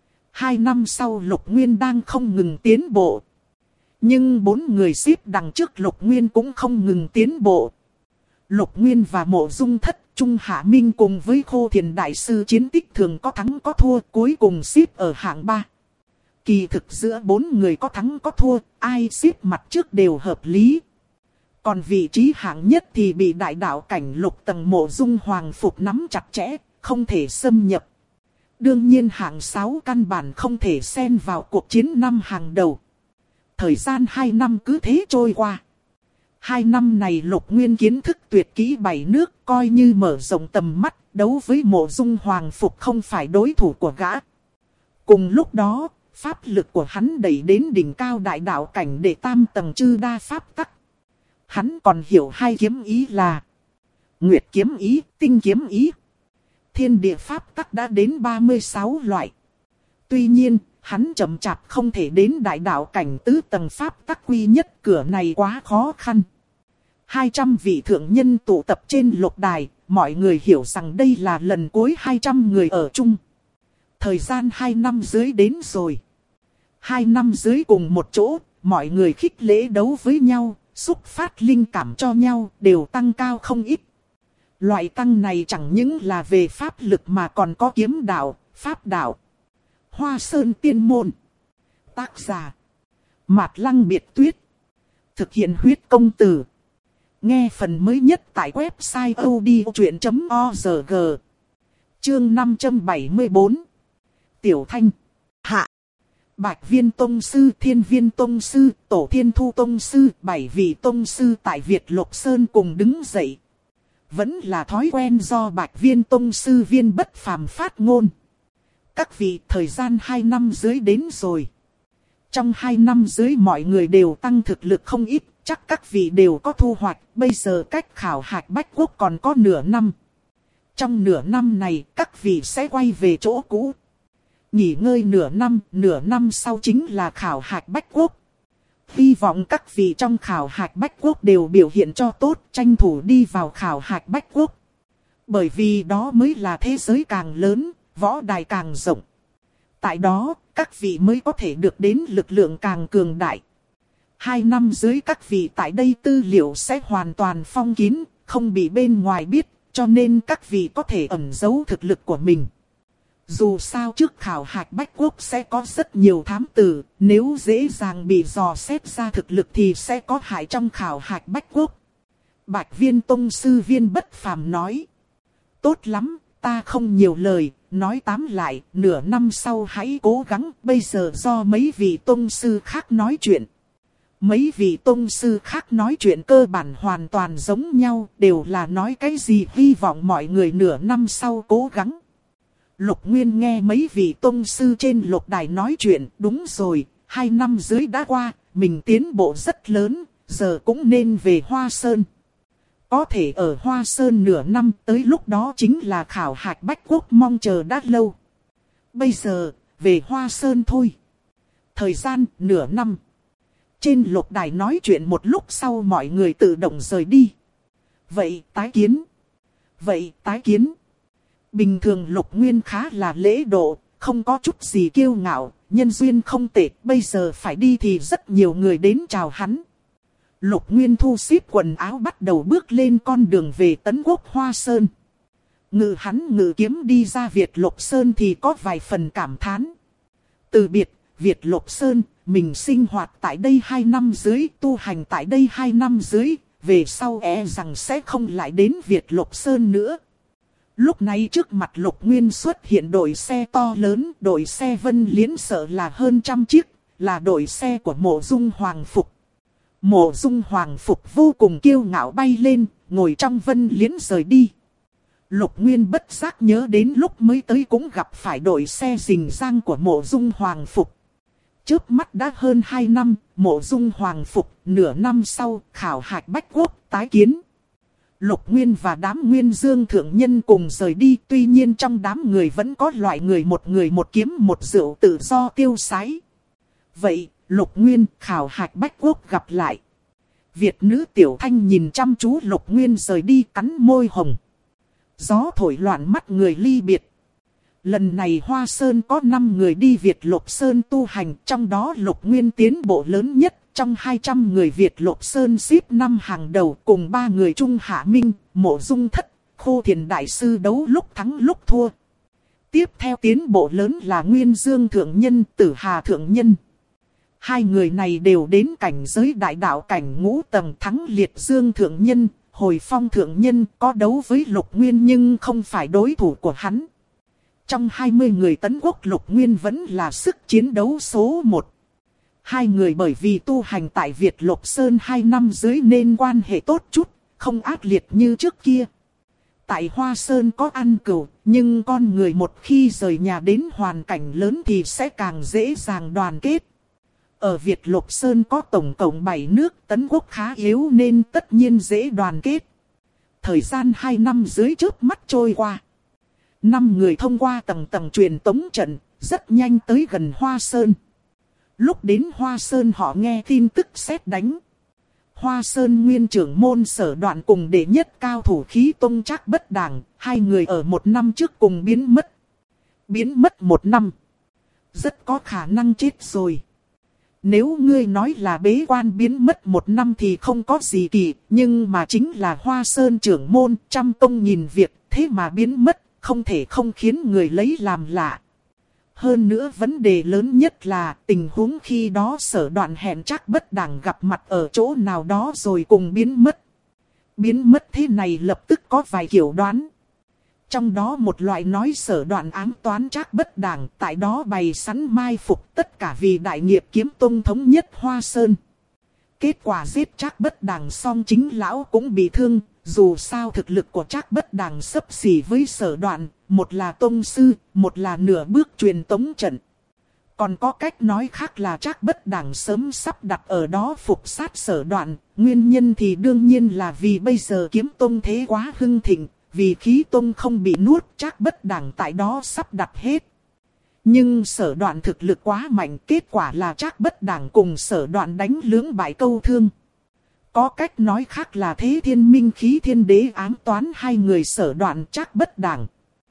2 năm sau Lục Nguyên đang không ngừng tiến bộ. Nhưng 4 người xếp đằng trước Lục Nguyên cũng không ngừng tiến bộ. Lục Nguyên và Mộ Dung Thất, Trung Hạ Minh cùng với Khô Thiền Đại Sư chiến tích thường có thắng có thua, cuối cùng xếp ở hạng 3. Kỳ thực giữa 4 người có thắng có thua, ai xếp mặt trước đều hợp lý. Còn vị trí hạng nhất thì bị đại đạo cảnh lục tầng Mộ Dung Hoàng Phục nắm chặt chẽ, không thể xâm nhập. Đương nhiên hạng 6 căn bản không thể xen vào cuộc chiến năm hàng đầu. Thời gian 2 năm cứ thế trôi qua. 2 năm này Lục Nguyên kiến thức tuyệt kỹ 7 nước, coi như mở rộng tầm mắt, đấu với Mộ Dung Hoàng Phục không phải đối thủ của gã. Cùng lúc đó, pháp lực của hắn đẩy đến đỉnh cao đại đạo cảnh đệ tam tầng chư đa pháp tắc. Hắn còn hiểu 2 kiếm ý là Nguyệt kiếm ý, Tinh kiếm ý. Thiên địa pháp tắc đã đến 36 loại. Tuy nhiên, hắn chậm chạp không thể đến đại đạo cảnh tứ tầng pháp tắc quy nhất, cửa này quá khó khăn. 200 vị thượng nhân tụ tập trên lục đài, mọi người hiểu rằng đây là lần cuối 200 người ở chung. Thời gian 2 năm dưới đến rồi. 2 năm dưới cùng một chỗ, mọi người khích lễ đấu với nhau, xúc phát linh cảm cho nhau đều tăng cao không ít. Loại tăng này chẳng những là về pháp lực mà còn có kiếm đạo, pháp đạo. Hoa Sơn Tiên Môn. Tác giả Mạt Lăng Biệt Tuyết. Thực hiện huyết công từ. Nghe phần mới nhất tại website odchuyện.org. Chương 574. Tiểu Thanh. Hạ. Bạch Viên Tông Sư, Thiên Viên Tông Sư, Tổ Thiên Thu Tông Sư, 7 vị Tông Sư tại Việt Lục Sơn cùng đứng dậy. Vẫn là thói quen do Bạch Viên Tông Sư Viên Bất Phàm phát ngôn. Các vị, thời gian 2 năm dưới đến rồi. Trong 2 năm dưới mọi người đều tăng thực lực không ít, chắc các vị đều có thu hoạch. Bây giờ cách khảo hạch Bách Quốc còn có nửa năm. Trong nửa năm này các vị sẽ quay về chỗ cũ. Nghỉ ngơi nửa năm sau chính là khảo hạch Bách Quốc. Hy vọng các vị trong khảo hạch Bách Quốc đều biểu hiện cho tốt, tranh thủ đi vào khảo hạch Bách Quốc. Bởi vì đó mới là thế giới càng lớn, võ đài càng rộng. Tại đó, các vị mới có thể được đến lực lượng càng cường đại. 2 năm dưới các vị tại đây tư liệu sẽ hoàn toàn phong kín, không bị bên ngoài biết, cho nên các vị có thể ẩn giấu thực lực của mình. Dù sao trước khảo hạch Bách Quốc sẽ có rất nhiều thám tử, nếu dễ dàng bị dò xét ra thực lực thì sẽ có hại trong khảo hạch Bách Quốc. Bạch Viên Tông Sư Viên Bất Phàm nói. Tốt lắm, ta không nhiều lời, nói tóm lại, nửa năm sau hãy cố gắng, bây giờ do mấy vị Tông Sư khác nói chuyện. Mấy vị Tông Sư khác nói chuyện cơ bản hoàn toàn giống nhau, đều là nói cái gì hy vọng mọi người nửa năm sau cố gắng. Lục Nguyên nghe mấy vị Tông Sư trên lục đài nói chuyện, đúng rồi, 2 năm dưới đã qua, mình tiến bộ rất lớn, giờ cũng nên về Hoa Sơn. Có thể ở Hoa Sơn nửa năm, tới lúc đó chính là khảo hạch Bách Quốc mong chờ đã lâu. Bây giờ, về Hoa Sơn thôi. Thời gian, nửa năm. Trên lục đài nói chuyện một lúc sau mọi người tự động rời đi. Vậy tái kiến. Vậy tái kiến. Bình thường Lục Nguyên khá là lễ độ, không có chút gì kiêu ngạo, nhân duyên không tệ, bây giờ phải đi thì rất nhiều người đến chào hắn. Lục Nguyên thu xếp quần áo bắt đầu bước lên con đường về Tấn Quốc Hoa Sơn. Hắn ngự kiếm đi ra Việt Lục Sơn thì có vài phần cảm thán. Từ biệt, Việt Lục Sơn, mình sinh hoạt tại đây 2 năm dưới, tu hành tại đây 2 năm dưới, về sau rằng sẽ không lại đến Việt Lục Sơn nữa. Lúc này trước mặt Lục Nguyên xuất hiện đội xe to lớn, đội xe Vân Liễn sợ là hơn 100 chiếc, là đội xe của Mộ Dung Hoàng Phục. Mộ Dung Hoàng Phục vô cùng kiêu ngạo bay lên, ngồi trong Vân Liễn rời đi. Lục Nguyên bất giác nhớ đến lúc mới tới cũng gặp phải đội xe rình rang của Mộ Dung Hoàng Phục. Trước mắt đã hơn 2 năm, Mộ Dung Hoàng Phục, nửa năm sau, khảo hạch Bách Quốc, tái kiến. Lục Nguyên và đám Nguyên Dương thượng nhân cùng rời đi, tuy nhiên trong đám người vẫn có loại người một kiếm một rượu tự do tiêu sái. Vậy, Lục Nguyên, khảo hạch Bách Quốc gặp lại. Việt nữ Tiểu Thanh nhìn chăm chú Lục Nguyên rời đi, cắn môi hồng. Gió thổi loạn mắt người ly biệt. Lần này Hoa Sơn có 5 người đi Việt Lục Sơn tu hành, trong đó Lục Nguyên tiến bộ lớn nhất. Trong 200 người Việt Lục Sơn xếp 5 hàng đầu cùng 3 người Trung Hạ Minh, Mộ Dung Thất, Khô Thiền Đại Sư đấu lúc thắng lúc thua. Tiếp theo tiến bộ lớn là Nguyên Dương Thượng Nhân, Tử Hà Thượng Nhân. 2 người này đều đến cảnh giới đại đạo cảnh ngũ tầng, thắng Liệt Dương Thượng Nhân, Hồi Phong Thượng Nhân, có đấu với Lục Nguyên nhưng không phải đối thủ của hắn. Trong 20 người Tấn Quốc, Lục Nguyên vẫn là sức chiến đấu số 1. 2 người bởi vì tu hành tại Việt Lục Sơn 2 năm dưới nên quan hệ tốt chút, không ác liệt như trước kia. Tại Hoa Sơn có ăn cừu, nhưng con người một khi rời nhà đến hoàn cảnh lớn thì sẽ càng dễ dàng đoàn kết. Ở Việt Lục Sơn có tổng cộng 7 nước, Tấn Quốc khá yếu nên tất nhiên dễ đoàn kết. Thời gian 2 năm dưới chớp mắt trôi qua. 5 người thông qua tầng tầng truyền tống trận, rất nhanh tới gần Hoa Sơn. Lúc đến Hoa Sơn họ nghe tin tức sét đánh. Hoa Sơn nguyên trưởng môn Sở Đoạn cùng đệ nhất cao thủ Khí Tông Trác Bất Đàng, 2 người ở 1 năm trước cùng biến mất. Biến mất 1 năm. Rất có khả năng chết rồi. Nếu ngươi nói là bế quan biến mất 1 năm thì không có gì kỳ, nhưng mà chính là Hoa Sơn trưởng môn, trăm công nghìn việc, thế mà biến mất, không thể không khiến người lấy làm lạ. Hơn nữa vấn đề lớn nhất là tình huống khi đó Sở Đoạn hẹn Trác Bất Đẳng gặp mặt ở chỗ nào đó rồi cùng biến mất. Biến mất thế này lập tức có vài kiểu đoán. Trong đó một loại nói Sở Đoạn ám toán Trác Bất Đẳng, tại đó bày sẵn mai phục tất cả vì đại nghiệp kiếm tông thống nhất Hoa Sơn. Kết quả giết Trác Bất Đẳng xong chính lão cũng bị thương, dù sao thực lực của Trác Bất Đẳng xấp xỉ với Sở Đoạn, một là tông sư, một là nửa bước truyền tống trận. Còn có cách nói khác là Trác Bất Đẳng sớm sắp đặt ở đó phục sát Sở Đoạn, nguyên nhân thì đương nhiên là vì bây giờ kiếm tông thế quá hưng thịnh, vì khí tông không bị nuốt, Trác Bất Đẳng tại đó sắp đặt hết. Nhưng Sở Đoạn thực lực quá mạnh, kết quả là Trác Bất Đẳng cùng Sở Đoạn đánh lưỡng bại câu thương. Có cách nói khác là Thế Thiên Minh Khí Thiên Đế ám toán hai người Sở Đoạn Trác Bất Đẳng.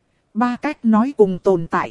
3 cách nói cùng tồn tại.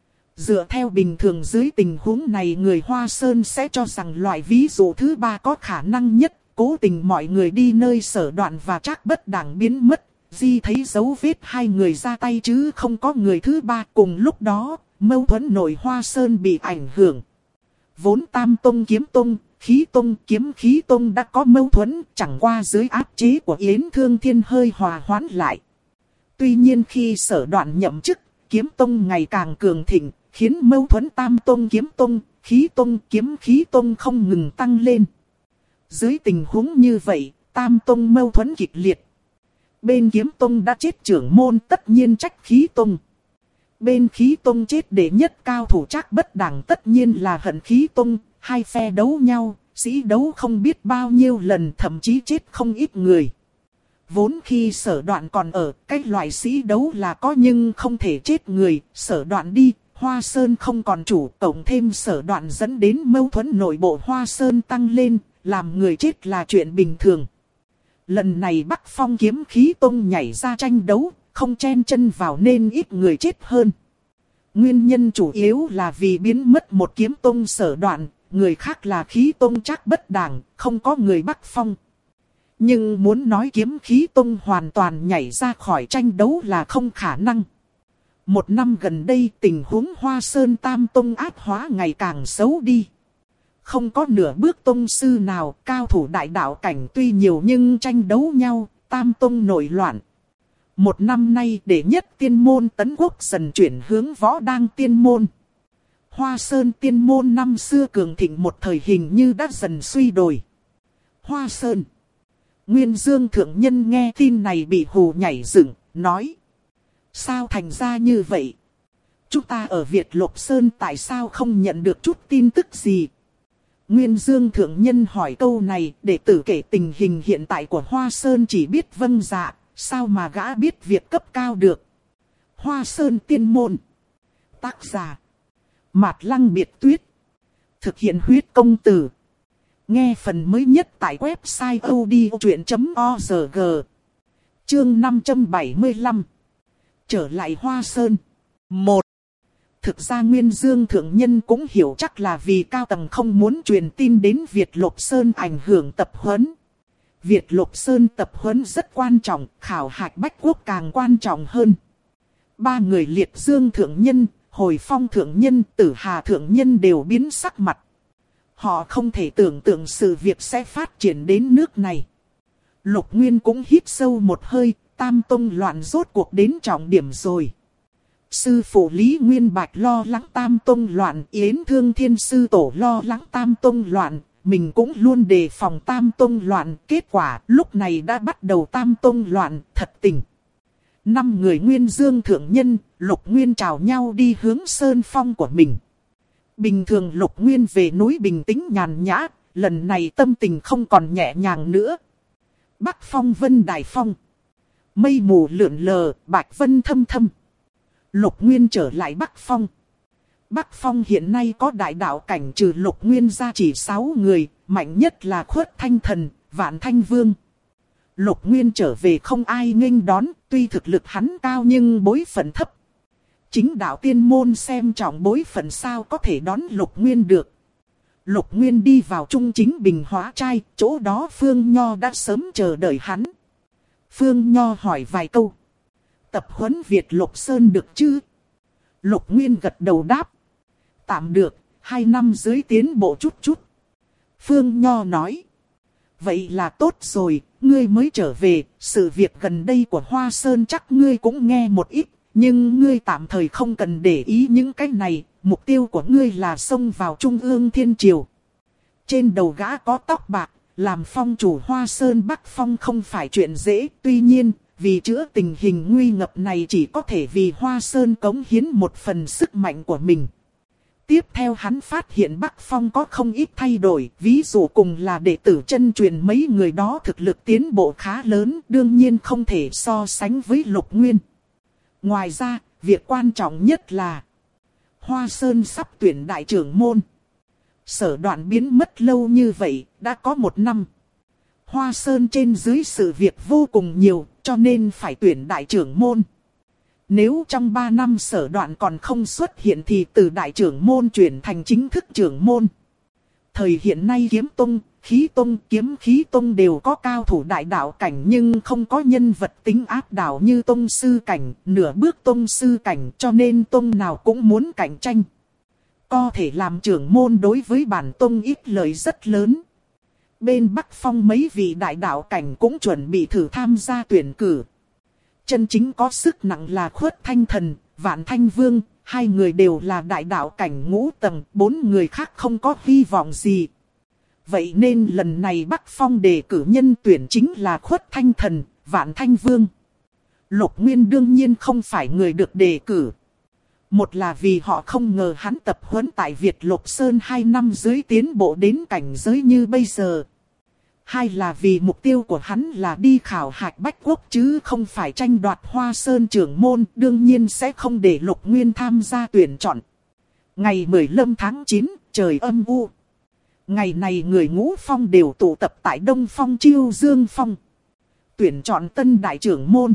Dựa theo bình thường dưới tình huống này người Hoa Sơn sẽ cho rằng loại ví dụ thứ 3 có khả năng nhất, cố tình mọi người đi nơi Sở Đoạn và Trác Bất Đẳng biến mất. Di thấy dấu vết hai người ra tay chứ không có người thứ 3. Cùng lúc đó, mâu thuẫn nội Hoa Sơn bị ảnh hưởng. Vốn Tam Tông Kiếm Tông, Khí Tông, Kiếm Khí Tông đã có mâu thuẫn, chẳng qua dưới áp chế của Yến Thương Thiên hơi hòa hoãn lại. Tuy nhiên khi Sở Đoạn nhậm chức, Kiếm Tông ngày càng cường thịnh, khiến mâu thuẫn Tam Tông Kiếm Tông, Khí Tông, Kiếm Khí Tông không ngừng tăng lên. Dưới tình huống như vậy, Tam Tông mâu thuẫn kịch liệt. Bên Kiếm Tông đã chết trưởng môn tất nhiên trách Khí Tông. Bên Khí Tông chết đệ nhất cao thủ Trác Bất Đẳng tất nhiên là hận Khí Tông. Hai phe đấu nhau, sĩ đấu không biết bao nhiêu lần, thậm chí chết không ít người. Vốn khi Sở Đoạn còn ở, cái loại sĩ đấu là có nhưng không thể chết người. Sở Đoạn đi, Hoa Sơn không còn chủ, cộng thêm Sở Đoạn dẫn đến mâu thuẫn nội bộ Hoa Sơn tăng lên, làm người chết là chuyện bình thường. Lần này Bắc Phong Kiếm Khí Tông nhảy ra tranh đấu, không chen chân vào nên ít người chết hơn. Nguyên nhân chủ yếu là vì biến mất một kiếm tông Sở Đoạn, người khác là Khí Tông Trác Bất Đẳng, không có người Bắc Phong. Nhưng muốn nói Kiếm Khí Tông hoàn toàn nhảy ra khỏi tranh đấu là không khả năng. 1 năm gần đây tình huống Hoa Sơn Tam Tông ác hóa ngày càng xấu đi. Không có nửa bước tông sư nào, cao thủ đại đạo cảnh tuy nhiều nhưng tranh đấu nhau, Tam Tông nổi loạn. 1 năm nay đệ nhất tiên môn Tấn Quốc dần chuyển hướng võ đang tiên môn. Hoa Sơn tiên môn năm xưa cường thịnh một thời hình như đã dần suy đồi. Hoa Sơn. Nguyên Dương thượng nhân nghe tin này bị hù nhảy dựng, nói. Sao thành ra như vậy? Chúng ta ở Việt Lộc Sơn tại sao không nhận được chút tin tức gì? Nguyên Dương thượng nhân hỏi câu này, đệ tử kể tình hình hiện tại của Hoa Sơn chỉ biết vâng dạ, sao mà gã biết việc cấp cao được? Hoa Sơn tiên môn. Tác giả. Mạt Lăng Biệt Tuyết. Thực hiện huyết công từ. Nghe phần mới nhất tại website odchuyện.org. Chương 575. Trở lại Hoa Sơn. 1. Thực ra Nguyên Dương thượng nhân cũng hiểu chắc là vì cao tầng không muốn truyền tin đến Việt Lộc Sơn ảnh hưởng tập huấn. Việt Lộc Sơn tập huấn rất quan trọng, khảo hạch bách quốc càng quan trọng hơn. 3 người Liệt Dương thượng nhân, Hồi Phong thượng nhân, Tử Hà thượng nhân đều biến sắc mặt. Họ không thể tưởng tượng sự việc sẽ phát triển đến nước này. Lục Nguyên cũng hít sâu một hơi, Tam Tông loạn rốt cuộc đến trọng điểm rồi. Sư phụ Lý Nguyên Bạch lo lắng Tam Tông loạn, Yến Thương Thiên sư tổ lo lắng Tam Tông loạn, mình cũng luôn đề phòng Tam Tông loạn. Kết quả lúc này đã bắt đầu Tam Tông loạn, thật tình. 5 người Nguyên Dương thượng nhân, Lục Nguyên chào nhau đi hướng sơn phong của mình. Bình thường Lục Nguyên về núi bình tĩnh nhàn nhã, lần này tâm tình không còn nhẹ nhàng nữa. Bắc Phong Vân Đại Phong. Mây mù lượn lờ, bạch vân thâm thâm. Lục Nguyên trở lại Bắc Phong. Bắc Phong hiện nay có đại đạo cảnh trừ Lục Nguyên ra chỉ 6 người, mạnh nhất là Khuất Thanh Thần, Vạn Thanh Vương. Lục Nguyên trở về không ai nghênh đón, tuy thực lực hắn cao nhưng bối phận thấp. Chính đạo tiên môn xem trọng bối phận sao có thể đón Lục Nguyên được. Lục Nguyên đi vào Trung Chính Bình hóa trai, chỗ đó Phương Nho đã sớm chờ đợi hắn. Phương Nho hỏi vài câu. Tập huấn Việt Lục Sơn được chứ? Lục Nguyên gật đầu đáp. Tạm được, 2 năm dưới tiến bộ chút chút. Phương Nho nói. Vậy là tốt rồi, ngươi mới trở về, sự việc gần đây của Hoa Sơn chắc ngươi cũng nghe một ít, nhưng ngươi tạm thời không cần để ý những cái này, mục tiêu của ngươi là xông vào Trung ương Thiên Triều. Trên đầu gã có tóc bạc, làm phong chủ Hoa Sơn Bắc Phong không phải chuyện dễ, tuy nhiên, vì chữa tình hình nguy ngập này chỉ có thể vì Hoa Sơn cống hiến một phần sức mạnh của mình. Tiếp theo hắn phát hiện Bắc Phong có không ít thay đổi, ví dụ cùng là đệ tử chân truyền mấy người đó thực lực tiến bộ khá lớn, đương nhiên không thể so sánh với Lục Nguyên. Ngoài ra, việc quan trọng nhất là Hoa Sơn sắp tuyển đại trưởng môn. Sở Đoạn biến mất lâu như vậy, đã có 1 năm. Hoa Sơn trên dưới sự việc vô cùng nhiều, cho nên phải tuyển đại trưởng môn. Nếu trong 3 năm Sở Đoạn còn không xuất hiện thì từ đại trưởng môn chuyển thành chính thức trưởng môn. Thời hiện nay kiếm tông, khí tông, kiếm khí tông đều có cao thủ đại đạo cảnh nhưng không có nhân vật tính áp đảo như tông sư cảnh, nửa bước tông sư cảnh, cho nên tông nào cũng muốn cạnh tranh. Có thể làm trưởng môn đối với bản tông ít lợi rất lớn. Bên Bắc Phong mấy vị đại đạo cảnh cũng chuẩn bị thử tham gia tuyển cử. Chân chính có sức nặng là Khuất Thanh Thần, Vạn Thanh Vương, 2 người đều là đại đạo cảnh ngũ tầng, 4 người khác không có hy vọng gì. Vậy nên lần này Bắc Phong đề cử nhân tuyển chính là Khuất Thanh Thần, Vạn Thanh Vương. Lục Nguyên đương nhiên không phải người được đề cử. Một là vì họ không ngờ hắn tập huấn tại Việt Lục Sơn 2 năm dưới tiến bộ đến cảnh giới như bây giờ. 2 là vì mục tiêu của hắn là đi khảo hạch Bách Quốc chứ không phải tranh đoạt Hoa Sơn trưởng môn, đương nhiên sẽ không để Lục Nguyên tham gia tuyển chọn. Ngày 15 tháng 9, trời âm u. Ngày này người Ngũ Phong đều tụ tập tại Đông Phong Chiêu Dương Phong. Tuyển chọn tân đại trưởng môn.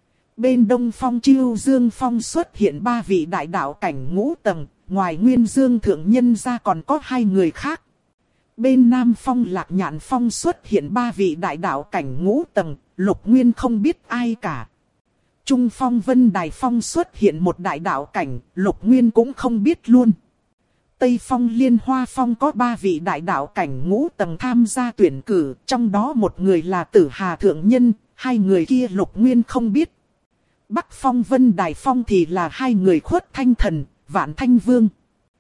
Bên Đông Phong Chiêu Dương Phong xuất hiện 3 vị đại đạo cảnh ngũ tầng, ngoài Nguyên Dương Thượng Nhân ra còn có 2 người khác. Bên Nam Phong Lạc Nhạn Phong xuất hiện 3 vị đại đạo cảnh ngũ tầng, Lục Nguyên không biết ai cả. Trung Phong Vân Đài Phong xuất hiện một đại đạo cảnh, Lục Nguyên cũng không biết luôn. Tây Phong Liên Hoa Phong có 3 vị đại đạo cảnh ngũ tầng tham gia tuyển cử, trong đó một người là Tử Hà Thượng Nhân, 2 người kia Lục Nguyên không biết. Bắc Phong Vân Đài Phong thì là 2 người Khuất Thanh Thần, Vạn Thanh Vương.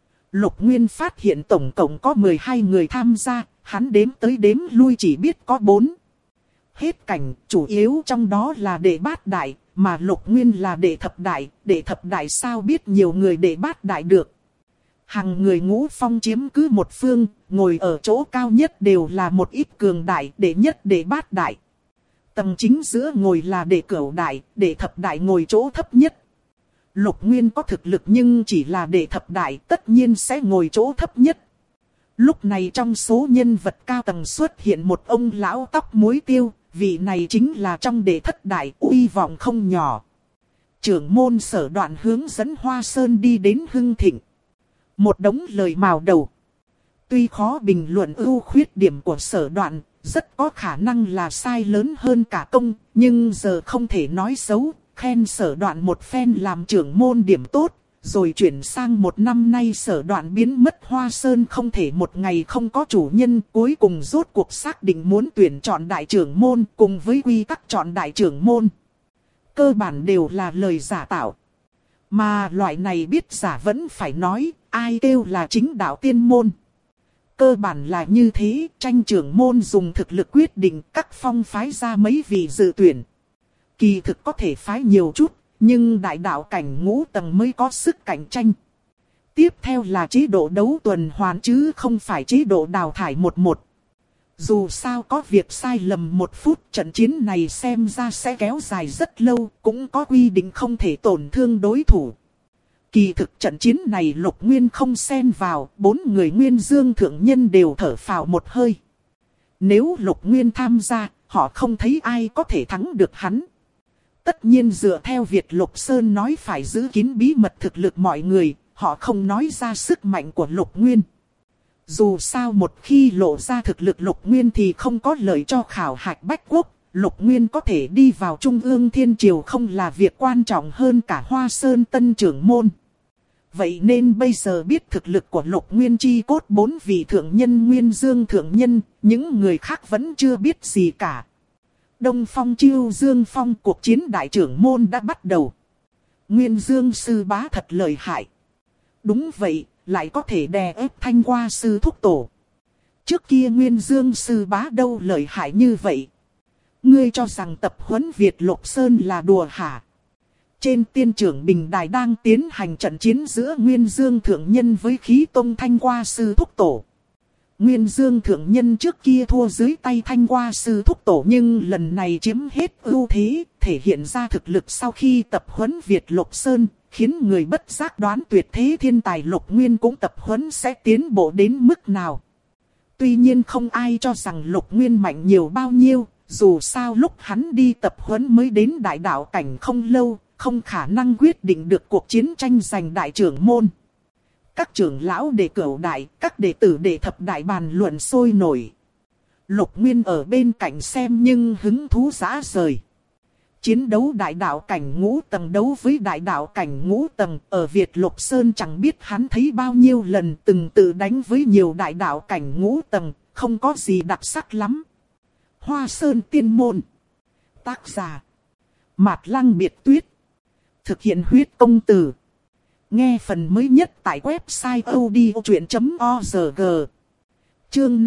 Lục Nguyên phát hiện tổng cộng có 12 người tham gia, hắn đếm tới đếm lui chỉ biết có 4. Hết cảnh, chủ yếu trong đó là đệ bát đại, mà Lục Nguyên là đệ thập đại sao biết nhiều người đệ bát đại được. Hàng người Ngũ Phong chiếm cứ một phương, ngồi ở chỗ cao nhất đều là một ít cường đại, đệ nhất đệ bát đại. Tầng chính giữa ngồi là đệ cửu đại, đệ thập đại ngồi chỗ thấp nhất. Lục Nguyên có thực lực nhưng chỉ là đệ thập đại, tất nhiên sẽ ngồi chỗ thấp nhất. Lúc này trong số nhân vật cao tầng xuất hiện một ông lão tóc muối tiêu, vị này chính là trong đệ thất đại, uy vọng không nhỏ. Trưởng môn Sở Đoạn hướng dẫn Hoa Sơn đi đến hưng thịnh. Một đống lời mào đầu. Tuy khó bình luận ưu khuyết điểm của Sở Đoạn, rất có khả năng là sai lớn hơn cả công, nhưng giờ không thể nói xấu, khen Sở Đoạn một phen làm trưởng môn điểm tốt, rồi chuyển sang 1 năm nay Sở Đoạn biến mất Hoa Sơn không thể một ngày không có chủ nhân, cuối cùng rốt cuộc xác định muốn tuyển chọn đại trưởng môn cùng với quy tắc chọn đại trưởng môn. Cơ bản đều là lời giả tạo. Mà loại này biết giả vẫn phải nói, ai kêu là chính đạo tiên môn. Cơ bản là như thế, tranh trưởng môn dùng thực lực quyết định, các phong phái ra mấy vị dự tuyển. Kỳ thực có thể phái nhiều chút, nhưng đại đạo cảnh ngũ tầng mới có sức cạnh tranh. Tiếp theo là chế độ đấu tuần hoàn chứ không phải chế độ đào thải 1-1. Dù sao có việc sai lầm 1 phút, trận chiến này xem ra sẽ kéo dài rất lâu, cũng có quy định không thể tổn thương đối thủ. Kỳ thực trận chiến này Lục Nguyên không xen vào, 4 người Nguyên Dương Thượng Nhân đều thở phào một hơi. Nếu Lục Nguyên tham gia, họ không thấy ai có thể thắng được hắn. Tất nhiên dựa theo Việt Lục Sơn nói phải giữ kín bí mật thực lực mọi người, họ không nói ra sức mạnh của Lục Nguyên. Dù sao một khi lộ ra thực lực Lục Nguyên thì không có lợi cho khảo hạch Bách Quốc. Lục Nguyên có thể đi vào Trung ương Thiên Triều không là việc quan trọng hơn cả Hoa Sơn Tân trưởng môn. Vậy nên bây giờ biết thực lực của Lục Nguyên chi cốt 4 vị thượng nhân Nguyên Dương thượng nhân, những người khác vẫn chưa biết gì cả. Đông Phong Chiêu Dương Phong, cuộc chiến đại trưởng môn đã bắt đầu. Nguyên Dương sư bá thật lợi hại. Đúng vậy, lại có thể đè ép Thanh Hoa sư thúc tổ. Trước kia Nguyên Dương sư bá đâu lợi hại như vậy. Ngươi cho rằng tập huấn Việt Lục Sơn là đùa hả? Trên tiên trưởng bình đài đang tiến hành trận chiến giữa Nguyên Dương thượng nhân với Khí Tông Thanh Hoa sư thúc tổ. Nguyên Dương thượng nhân trước kia thua dưới tay Thanh Hoa sư thúc tổ, nhưng lần này chiếm hết ưu thế, thể hiện ra thực lực sau khi tập huấn Việt Lục Sơn, khiến người bất giác đoán tuyệt thế thiên tài Lục Nguyên cũng tập huấn sẽ tiến bộ đến mức nào. Tuy nhiên không ai cho rằng Lục Nguyên mạnh nhiều bao nhiêu, dù sao lúc hắn đi tập huấn mới đến đại đạo cảnh không lâu, không khả năng quyết định được cuộc chiến tranh giành đại trưởng môn. Các trưởng lão đệ cửu đại, các đệ tử đệ thập đại bàn luận sôi nổi. Lục Nguyên ở bên cạnh xem nhưng hứng thú rã rời. Chiến đấu đại đạo cảnh ngũ tầng đấu với đại đạo cảnh ngũ tầng ở Việt Lục Sơn chẳng biết hắn thấy bao nhiêu lần, từng tự đánh với nhiều đại đạo cảnh ngũ tầng, không có gì đặc sắc lắm. Hoa Sơn Tiên Môn. Tác giả Mạt Lăng Biệt Tuyết. Thực hiện huyết công từ. Nghe phần mới nhất tại website odchuyện.org. Chương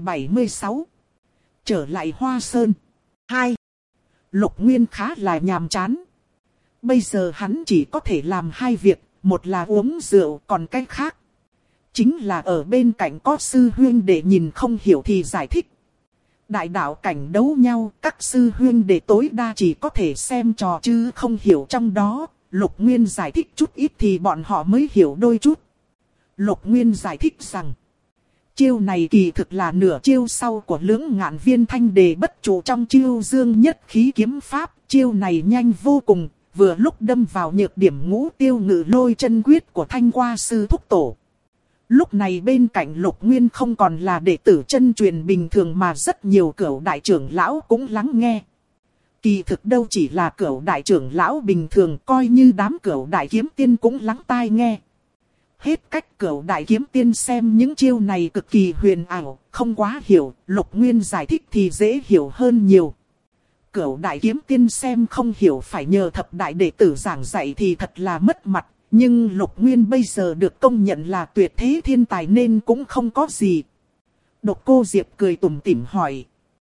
576. Trở lại Hoa Sơn 2. Lục Nguyên khá là nhàm chán. Bây giờ hắn chỉ có thể làm hai việc, một là uống rượu, còn cái khác chính là ở bên cạnh có sư huynh để nhìn không hiểu thì giải thích. Đại đạo cảnh đấu nhau, các sư huynh đệ tối đa chỉ có thể xem trò chứ không hiểu trong đó. Lục Nguyên giải thích chút ít thì bọn họ mới hiểu đôi chút. Lục Nguyên giải thích rằng, chiêu này kỳ thực là nửa chiêu sau của Lưỡng Ngạn Viên Thanh Đề bất trụ trong Chiêu Dương Nhất Khí kiếm pháp. Chiêu này nhanh vô cùng, vừa lúc đâm vào nhược điểm Ngũ Tiêu Ngự Lôi chân quyết của Thanh Hoa sư thúc tổ. Lúc này bên cạnh Lục Nguyên không còn là đệ tử chân truyền bình thường mà rất nhiều cửu đại trưởng lão cũng lắng nghe. Kỳ thực đâu chỉ là cửu đại trưởng lão bình thường, coi như đám cửu đại kiếm tiên cũng lắng tai nghe. Hết cách cửu đại kiếm tiên xem những chiêu này cực kỳ huyền ảo, không quá hiểu, Lục Nguyên giải thích thì dễ hiểu hơn nhiều. Cửu đại kiếm tiên xem không hiểu phải nhờ thập đại đệ tử giảng dạy thì thật là mất mặt. Nhưng Lục Nguyên bây giờ được công nhận là tuyệt thế thiên tài nên cũng không có gì. Độc Cô Diệp cười tủm tỉm hỏi.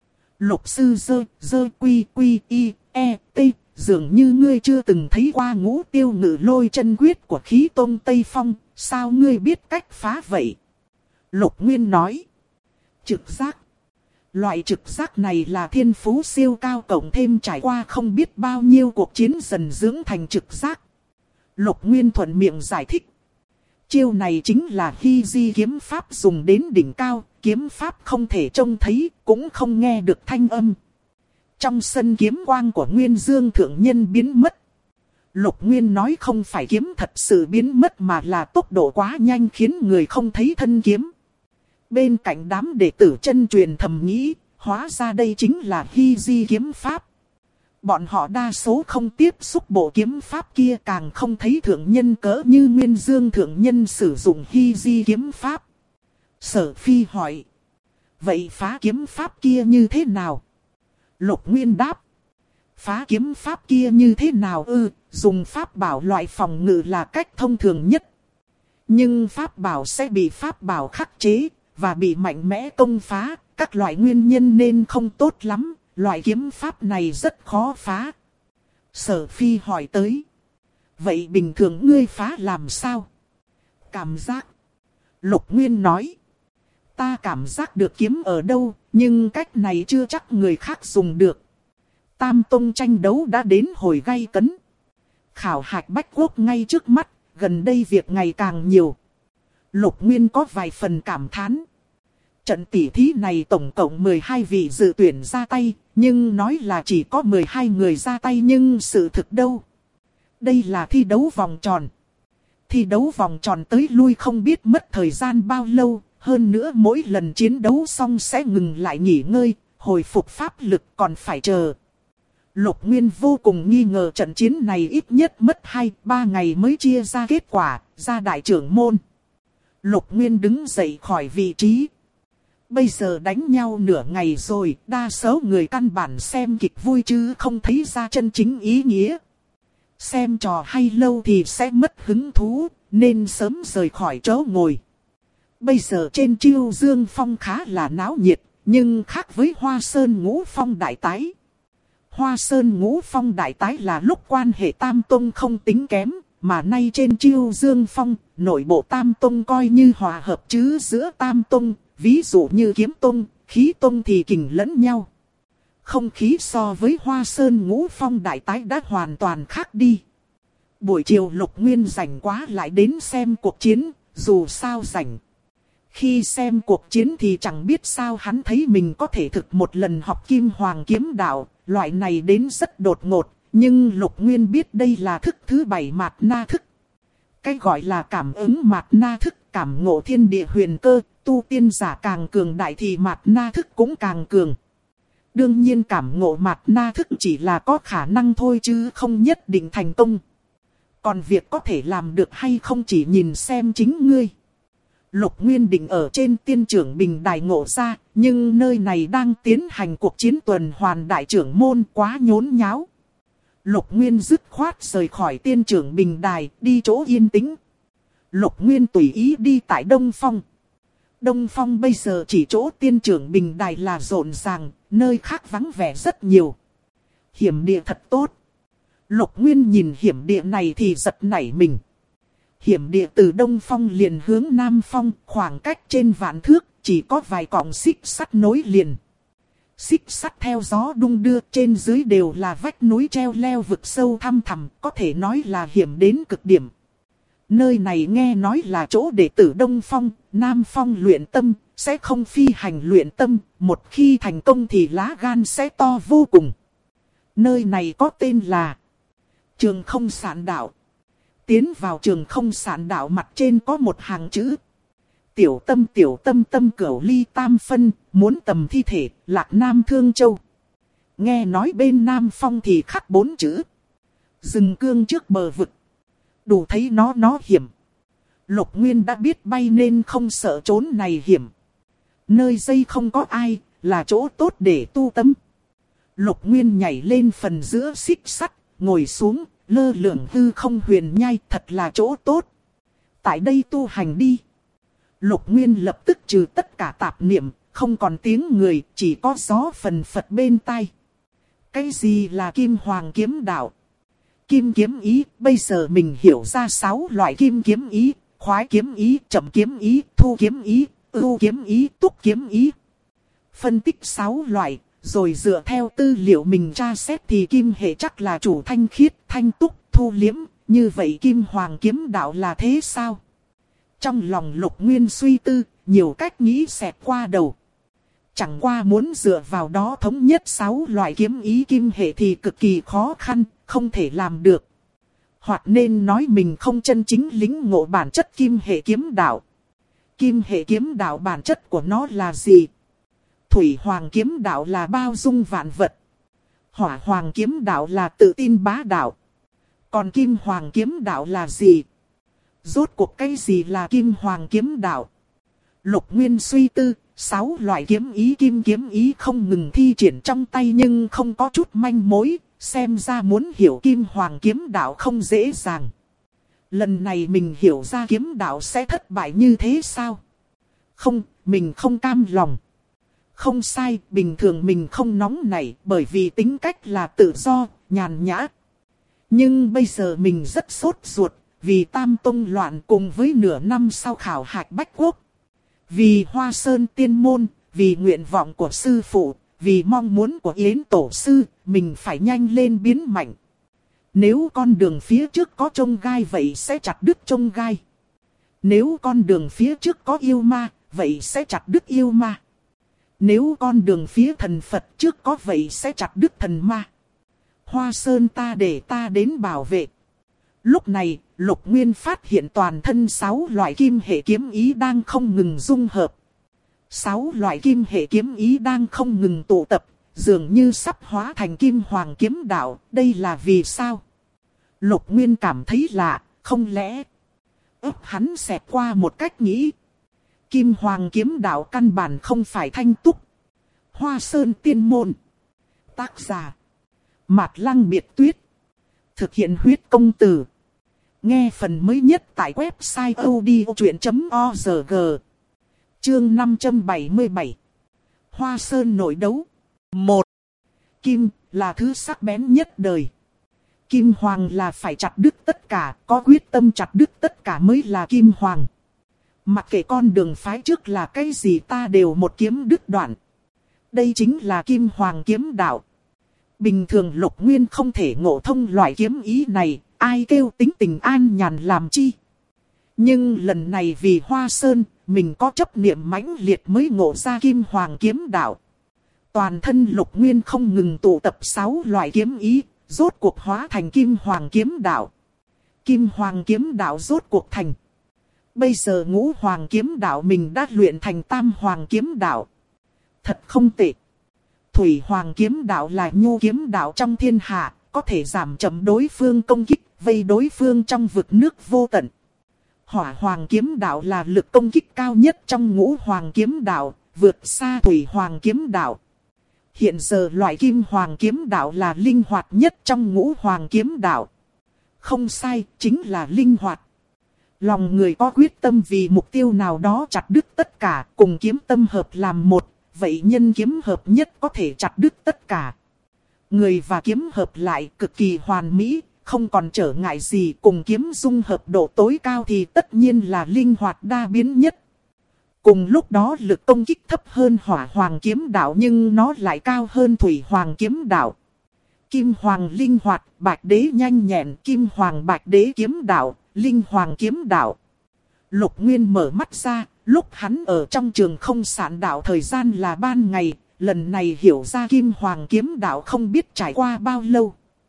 Lục sư dơ quy quy y e t, dường như ngươi chưa từng thấy qua Ngũ Tiêu Ngự Lôi chân quyết của Khí Tông Tây Phong, sao ngươi biết cách phá vậy? Lục Nguyên nói. Trực giác. Loại trực giác này là thiên phú siêu cao cộng thêm trải qua không biết bao nhiêu cuộc chiến dần dưỡng thành trực giác. Lục Nguyên thuận miệng giải thích. Chiêu này chính là Hy Di kiếm pháp dùng đến đỉnh cao, kiếm pháp không thể trông thấy, cũng không nghe được thanh âm. Trong sân kiếm quang của Nguyên Dương thượng nhân biến mất. Lục Nguyên nói không phải kiếm thật sự biến mất mà là tốc độ quá nhanh khiến người không thấy thân kiếm. Bên cạnh đám đệ tử chân truyền thầm nghĩ, hóa ra đây chính là Hy Di kiếm pháp. Bọn họ đa số không tiếp xúc bộ kiếm pháp kia, càng không thấy thượng nhân cỡ như Nguyên Dương thượng nhân sử dụng Hy Di kiếm pháp. Sở Phi hỏi. Vậy phá kiếm pháp kia như thế nào? Lục Nguyên đáp. Phá kiếm pháp kia như thế nào ư? Dùng pháp bảo loại phòng ngự là cách thông thường nhất. Nhưng pháp bảo sẽ bị pháp bảo khắc chế, và bị mạnh mẽ công phá, các loại nguyên nhân nên không tốt lắm. Loại kiếm pháp này rất khó phá. Sở Phi hỏi tới. Vậy bình thường ngươi phá làm sao? Cảm giác. Lục Nguyên nói. Ta cảm giác được kiếm ở đâu, nhưng cách này chưa chắc người khác dùng được. Tam tông tranh đấu đã đến hồi gay cấn. Khảo hạch Bách Quốc ngay trước mắt, gần đây việc ngày càng nhiều. Lục Nguyên có vài phần cảm thán. Trận tỉ thí này tổng cộng 12 vị dự tuyển ra tay, nhưng nói là chỉ có 12 người ra tay nhưng sự thực đâu. Đây là thi đấu vòng tròn. Thi đấu vòng tròn tới lui không biết mất thời gian bao lâu, Hơn nữa mỗi lần chiến đấu xong sẽ ngừng lại nghỉ ngơi, hồi phục pháp lực còn phải chờ. Lục Nguyên vô cùng nghi ngờ trận chiến này ít nhất mất 2-3 ngày mới chia ra kết quả, ra đại trưởng môn. Lục Nguyên đứng dậy khỏi vị trí. Bây giờ đánh nhau nửa ngày rồi, đa số người căn bản xem kịch vui chứ không thấy ra chân chính ý nghĩa. Xem trò hay lâu thì sẽ mất hứng thú, nên sớm rời khỏi chỗ ngồi. Bây giờ trên Chiêu Dương Phong khá là náo nhiệt, nhưng khác với Hoa Sơn Ngũ Phong Đại Tái. Hoa Sơn Ngũ Phong Đại Tái là lúc quan hệ Tam Tông không tính kém, mà nay trên Chiêu Dương Phong, nội bộ Tam Tông coi như hòa hợp chứ giữa Tam Tông, ví dụ như Kiếm Tông, Khí Tông thì kình lẫn nhau. Không khí so với Hoa Sơn Ngũ Phong Đại Tái đã hoàn toàn khác đi. Buổi chiều Lục Nguyên rảnh quá lại đến xem cuộc chiến, dù sao rảnh. Khi xem cuộc chiến thì chẳng biết sao hắn thấy mình có thể thực một lần học Kim Hoàng kiếm đạo, loại này đến rất đột ngột, nhưng Lục Nguyên biết đây là thức thứ 7 mạt na thức. Cái gọi là cảm ứng mạt na thức, cảm ngộ thiên địa huyền cơ, tu tiên giả càng cường đại thì mạt na thức cũng càng cường. Đương nhiên cảm ngộ mạt na thức chỉ là có khả năng thôi chứ không nhất định thành công. Còn việc có thể làm được hay không chỉ nhìn xem chính ngươi. Lục Nguyên định ở trên tiên trưởng bình đài ngộ ra, nhưng nơi này đang tiến hành cuộc chiến tuần hoàn đại trưởng môn quá nhốn nháo. Lục Nguyên dứt khoát rời khỏi tiên trưởng bình đài, đi chỗ yên tĩnh. Lục Nguyên tùy ý đi tại Đông Phong. Đông Phong bây giờ chỉ chỗ tiên trưởng bình đài là rộn ràng, nơi khác vắng vẻ rất nhiều. Hiểm địa thật tốt. Lục Nguyên nhìn hiểm địa này thì giật nảy mình. Hiểm địa từ Đông Phong liền hướng Nam Phong, khoảng cách trên vạn thước, chỉ có vài cọng xích sắt nối liền. Xích sắt theo gió đung đưa, trên dưới đều là vách núi treo leo vực sâu thăm thẳm, có thể nói là hiểm đến cực điểm. Nơi này nghe nói là chỗ đệ tử Đông Phong, Nam Phong luyện tâm, sẽ không phi hành luyện tâm, một khi thành công thì lá gan sẽ to vô cùng. Nơi này có tên là Trường Không Sản Đạo. Tiến vào Trường Không Sản Đạo, mặt trên có một hàng chữ: tiểu tâm tâm cửu ly tam phân, muốn tầm thi thể, Lạc Nam Thương Châu. Nghe nói bên Nam Phong thì khắc 4 chữ: rừng cương trước bờ vực. Đủ thấy nó hiểm. Lục Nguyên đã biết bay nên không sợ trốn này hiểm. Nơi dây không có ai, là chỗ tốt để tu tâm. Lục Nguyên nhảy lên phần giữa xích sắt, ngồi xuống, lơ lửng hư không huyền nhai, thật là chỗ tốt. Tại đây tu hành đi. Lục Nguyên lập tức trừ tất cả tạp niệm, không còn tiếng người, chỉ có gió phần phật bên tai. Cái gì là Kim Hoàng kiếm đạo? Kim kiếm ý, bây giờ mình hiểu ra 6 loại kim kiếm ý: khoái kiếm ý, chậm kiếm ý, thu kiếm ý, ưu kiếm ý, túc kiếm ý. Phân tích 6 loại, rồi dựa theo tư liệu mình tra xét thì kim hệ chắc là chủ thanh khiết, thanh túc, thu liếm. Như vậy Kim Hoàng kiếm đạo là thế sao? Trong lòng Lục Nguyên suy tư, nhiều cách nghĩ xẹt qua đầu. Chẳng qua muốn dựa vào đó thống nhất 6 loại kiếm ý kim hệ thì cực kỳ khó khăn, không thể làm được. Hoặc nên nói mình không chân chính lĩnh ngộ bản chất kim hệ kiếm đạo. Kim hệ kiếm đạo bản chất của nó là gì? Thủy Hoàng kiếm đạo là bao dung vạn vật. Hỏa Hoàng kiếm đạo là tự tin bá đạo. Còn Kim Hoàng kiếm đạo là gì? Rốt cuộc cái gì là Kim Hoàng kiếm đạo? Lục Nguyên suy tư, 6 loại kiếm ý kim kiếm ý không ngừng thi triển trong tay nhưng không có chút manh mối, xem ra muốn hiểu Kim Hoàng kiếm đạo không dễ dàng. Lần này mình hiểu ra kiếm đạo sẽ thất bại như thế sao? Không, mình không cam lòng. Không sai, bình thường mình không nóng nảy bởi vì tính cách là tự do, nhàn nhã. Nhưng bây giờ mình rất sốt ruột, vì Tam Tông loạn cùng với nửa năm sau khảo hạch Bách Quốc. Vì Hoa Sơn Tiên Môn, vì nguyện vọng của sư phụ, vì mong muốn của Yến Tổ Sư, mình phải nhanh lên biến mạnh. Nếu con đường phía trước có chông gai vậy sẽ chặt đứt chông gai. Nếu con đường phía trước có yêu ma, vậy sẽ chặt đứt yêu ma. Nếu con đường phía thần Phật trước có vậy sẽ chặt đứt thần ma. Hoa Sơn ta để ta đến bảo vệ. Lúc này, Lục Nguyên phát hiện toàn thân 6 loại kim hệ kiếm ý đang không ngừng dung hợp. 6 loại kim hệ kiếm ý đang không ngừng tụ tập, dường như sắp hóa thành kim hoàng kiếm đạo. Đây là vì sao? Lục Nguyên cảm thấy lạ, không lẽ ấp hắn xẹt qua một cách nghĩ. Kim hoàng kiếm đạo căn bản không phải Thanh Túc. Hoa Sơn Tiên Môn. Tác giả Mạt Lăng Biệt Tuyết. Thực hiện huyết công từ. Nghe phần mới nhất tại website odchuyện.org. Chương 577. Hoa Sơn nội đấu. 1. Kim là thứ sắc bén nhất đời. Kim hoàng là phải chặt đứt tất cả, có quyết tâm chặt đứt tất cả mới là kim hoàng. Mặc kệ con đường phái trước là cái gì ta đều một kiếm đứt đoạn. Đây chính là kim hoàng kiếm đạo. Bình thường Lục Nguyên không thể ngộ thông loại kiếm ý này, ai kêu tính tình an nhàn làm chi. Nhưng lần này vì Hoa Sơn, mình có chấp niệm mãnh liệt mới ngộ ra kim hoàng kiếm đạo. Toàn thân Lục Nguyên không ngừng tụ tập 6 loại kiếm ý, rốt cuộc hóa thành kim hoàng kiếm đạo. Kim hoàng kiếm đạo rốt cuộc thành. Bây giờ ngũ hoàng kiếm đạo mình đã luyện thành tam hoàng kiếm đạo. Thật không tệ. Thủy hoàng kiếm đạo là nhu kiếm đạo trong thiên hạ, có thể giảm chậm đối phương công kích, vây đối phương trong vực nước vô tận. Hỏa hoàng kiếm đạo là lực công kích cao nhất trong ngũ hoàng kiếm đạo, vượt xa thủy hoàng kiếm đạo. Hiện giờ loại kim hoàng kiếm đạo là linh hoạt nhất trong ngũ hoàng kiếm đạo. Không sai, chính là linh hoạt. Lòng người có quyết tâm vì mục tiêu nào đó chặt đứt tất cả, cùng kiếm tâm hợp làm một, vậy nhân kiếm hợp nhất có thể chặt đứt tất cả. Người và kiếm hợp lại cực kỳ hoàn mỹ, không còn trở ngại gì, cùng kiếm dung hợp độ tối cao thì tất nhiên là linh hoạt đa biến nhất. Cùng lúc đó lực công kích thấp hơn hỏa hoàng kiếm đạo nhưng nó lại cao hơn thủy hoàng kiếm đạo. Kim hoàng linh hoạt, bạch đế nhanh nhẹn, kim hoàng bạch đế kiếm đạo, linh hoàng kiếm đạo. Lục Nguyên mở mắt ra, lúc hắn ở trong trường không sản đạo thời gian là ban ngày, lần này hiểu ra kim hoàng kiếm đạo không biết trải qua bao lâu.